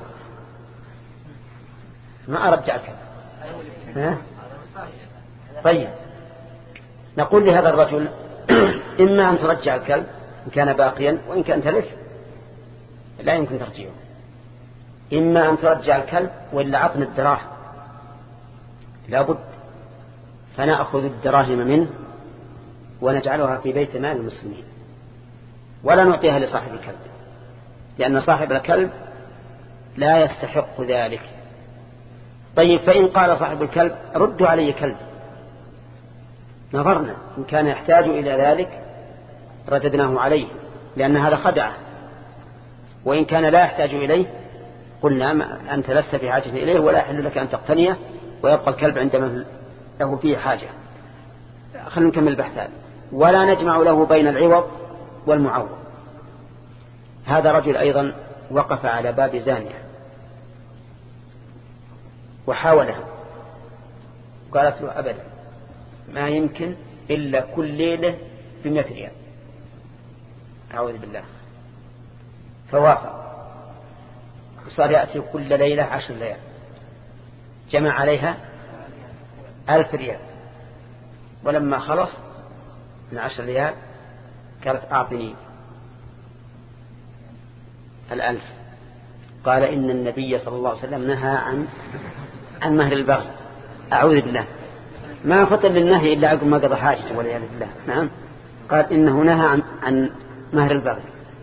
ما أرجع الكلب. ها؟ طيب، نقول لهذا الرجل: إما أن ترجع الكلب إن كان باقيا، وإن كان تلف لا يمكن ترجيعه. إما أن ترجع الكلب وإلا عطنا الدراهم، لابد، فنأخذ الدراهم منه ونجعلها في بيت مال المسلمين، ولا نعطيها لصاحب الكلب، لأن صاحب الكلب لا يستحق ذلك. طيب، فإن قال صاحب الكلب: ردوا علي كلب، نظرنا إن كان يحتاج إلى ذلك رددناه عليه، لأن هذا خدعه. وإن كان لا يحتاج إليه قلنا: أنت لست في حاجة إليه ولا يحل لك أن تقتنيه، ويبقى الكلب عندما له فيه حاجة. خلينا نكمل البحث. ولا نجمع له بين العوض والمعوض. هذا رجل أيضا وقف على باب زانية، وحاولها، قالت له أبدا ما يمكن إلا كل ليلة بمئة ريال، أعوذ بالله. فوافق وصار يأتي كل ليلة عشر ليال، جمع عليها ألف ريال. ولما خلص من عشر ريال قالت أعطني الألف. قال إن النبي صلى الله عليه وسلم نهى عن عن مهر البغي. أعوذ بالله، ما فطن للنهي إلا عقب ما قضى حاجته والعياذ بالله. نعم، قال إنه نهى عن, عن مهر البغي.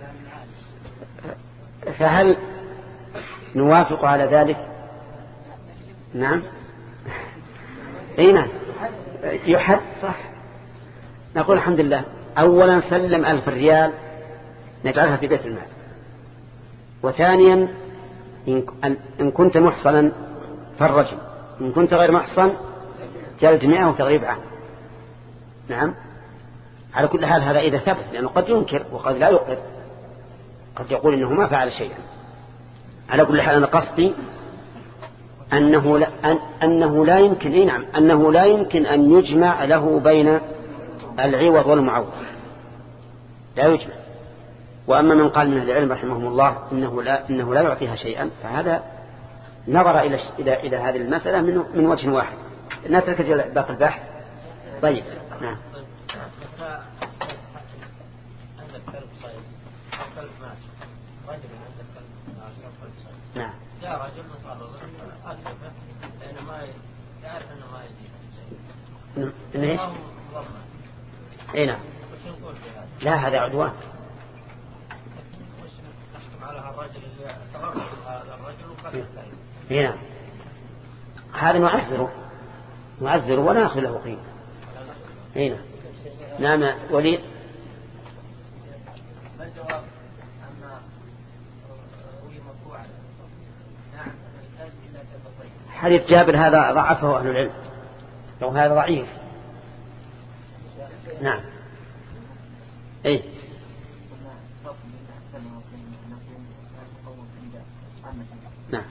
فهل نوافق على ذلك؟ نعم، اي نعم، يحد صح. نقول الحمد لله، أولا سلم ألف ريال نجعلها في بيت المال، وثانيا إن كنت محصنا فالرجل، إن كنت غير محصن جلد مئة وتغريب عام. نعم، على كل حال هذا إذا ثبت، لأنه قد ينكر وقد لا يقر، قد يقول إنه ما فعل شيئا. على كل حال أنا قصدي أنه لا, أن أنه لا يمكن إيه نعم أنه لا يمكن أن يجمع له بين العوض والمعوض، لا يجمع. وأما من قال من أهل العلم رحمهم الله إنه لا, إنه لا يعطيها شيئا، فهذا نظر إلى إلى إلى هذه المسألة من من وجه واحد. نترك باقي البحث. طيب نعم. نعم. جاء رجل مصرر أكتفه لأنه ما يعرف أنه ما يجيب شيء. إيش؟ إيه نعم. لا هذا عدوان. نحكم على الرجل اللي تغرب هذا الرجل وقال إيه نعم. هذا نعذره نعذره ونأخذ له قيمة. إيه نعم. نعم وليد. حديث جابر هذا ضعفه أهل العلم، لو هذا ضعيف. نعم. أي نعم.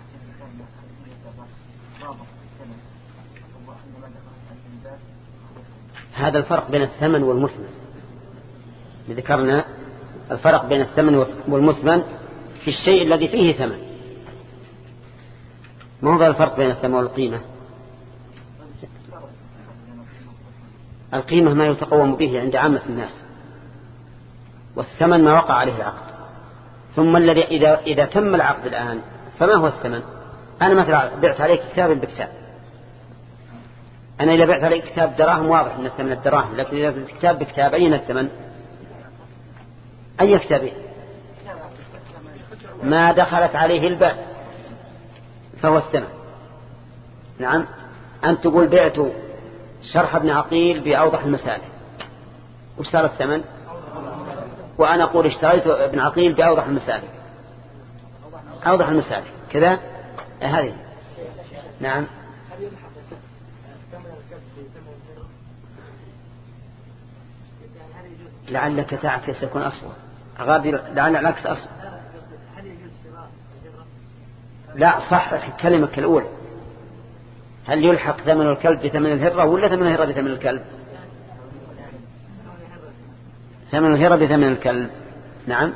هذا الفرق بين الثمن والمثمن، ذكرنا الفرق بين الثمن والمثمن في الشيء الذي فيه ثمن. ما هو الفرق بين الثمن والقيمة؟ القيمة ما يتقوم به عند عامة الناس، والثمن ما وقع عليه العقد. ثم الذي إذا, إذا تم العقد الآن فما هو الثمن؟ أنا مثلا بعت عليك كتاب بكتاب، أنا إذا بعت عليك كتاب دراهم واضح من الثمن الدراهم، لكن إذا بعت كتاب بكتاب أين الثمن؟ أي كتاب؟ ما دخلت عليه الباء فهو الثمن. نعم. أنت تقول بعت شرح ابن عقيل بأوضح المسالك، وش صار الثمن؟ وأنا أقول اشتريت ابن عقيل بأوضح المسالك، أوضح المسالك كذا هذه. نعم. لعلك تعكس يكون أصوب، غادي لعل العكس أصوب. لا صح كلمك الأولى، هل يلحق ثمن الكلب بثمن الهرة ولا ثمن الهرة بثمن الكلب؟ ثمن الهرة بثمن الكلب. نعم.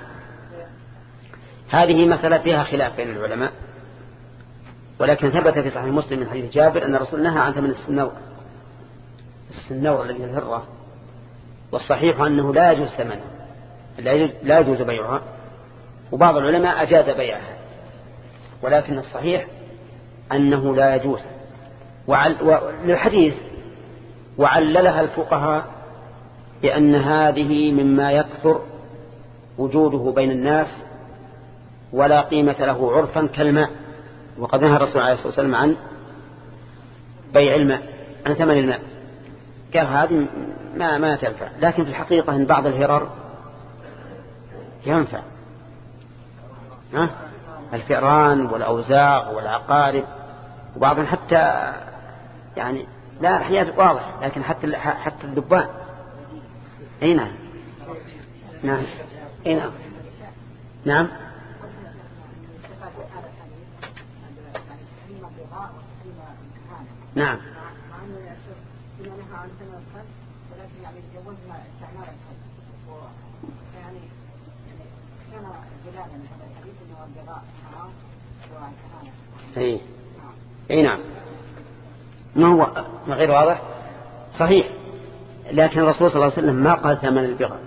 هذه مسألة فيها خلاف بين العلماء، ولكن ثبت في صحيح مسلم من حديث جابر أن الرسول نهى عن ثمن السنور، السنور الذي الهرة، والصحيح أنه لا يجوز ثمنه، لا يجوز بيعها، وبعض العلماء أجاز بيعها، ولكن الصحيح أنه لا يجوز. وعل... وللحديث وعللها الفقهاء بأن هذه مما يكثر وجوده بين الناس ولا قيمة له عرفا كالماء، وقد نهى الرسول عليه الصلاة والسلام عن بيع الماء، عن ثمن الماء، قال هذه ما ما تنفع. لكن في الحقيقة أن بعض الهرر ينفع، ها؟ الفئران والأوزاغ والعقارب، وبعضهم حتى يعني لا أحياء واضح، لكن حتى حتى الدبان. أي نعم. نعم. أي نعم. نعم. نعم. مع انه يا شيخ كنا نهى عن ثمن الخلق ولكن يعني جوزنا استعمال الخلق يعني يعني كان دلاله من هذا الحديث انه البغاء حرام سواء كان. اي اي نعم. ما هو ما غير واضح صحيح، لكن الرسول صلى الله عليه وسلم ما قال ثمن البغاء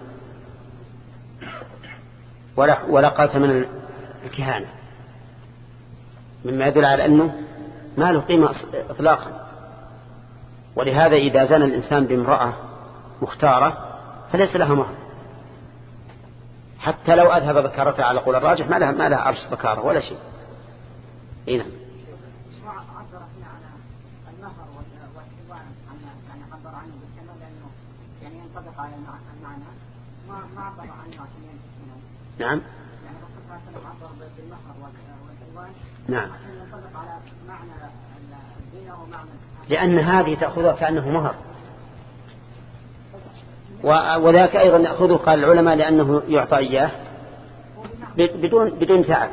ولا ولا قال ثمن الكهانة، مما يدل على أنه ما له قيمة إطلاقا. ولهذا إذا زنى الإنسان بامرأة مختارة فليس لها مهر، حتى لو أذهب بكارتها على قول الراجح ما لها ما لها عرش بكارة ولا شيء. إيه نعم. نعم نعم، لأن هذه تأخذها كأنه مهر، وذاك أيضا يأخذه قال العلماء لأنه يعطى إياه بدون بدون تعب.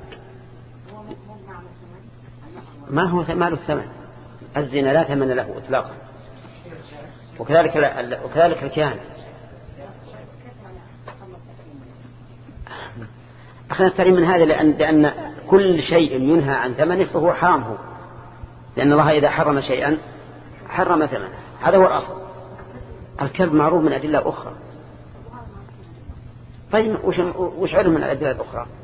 ما هو ما له ثمن، الزنا لا ثمن له إطلاقا، وكذلك وكذلك الكهانة. أخذنا التحريم من هذا لأن, لأن كل شيء ينهى عن ثمنه فهو حرام هو، لأن الله إذا حرم شيئا حرم ثمنه، هذا هو الأصل. الكلب معروف من أدلة أخرى. طيب وش علم من الأدلة الأخرى؟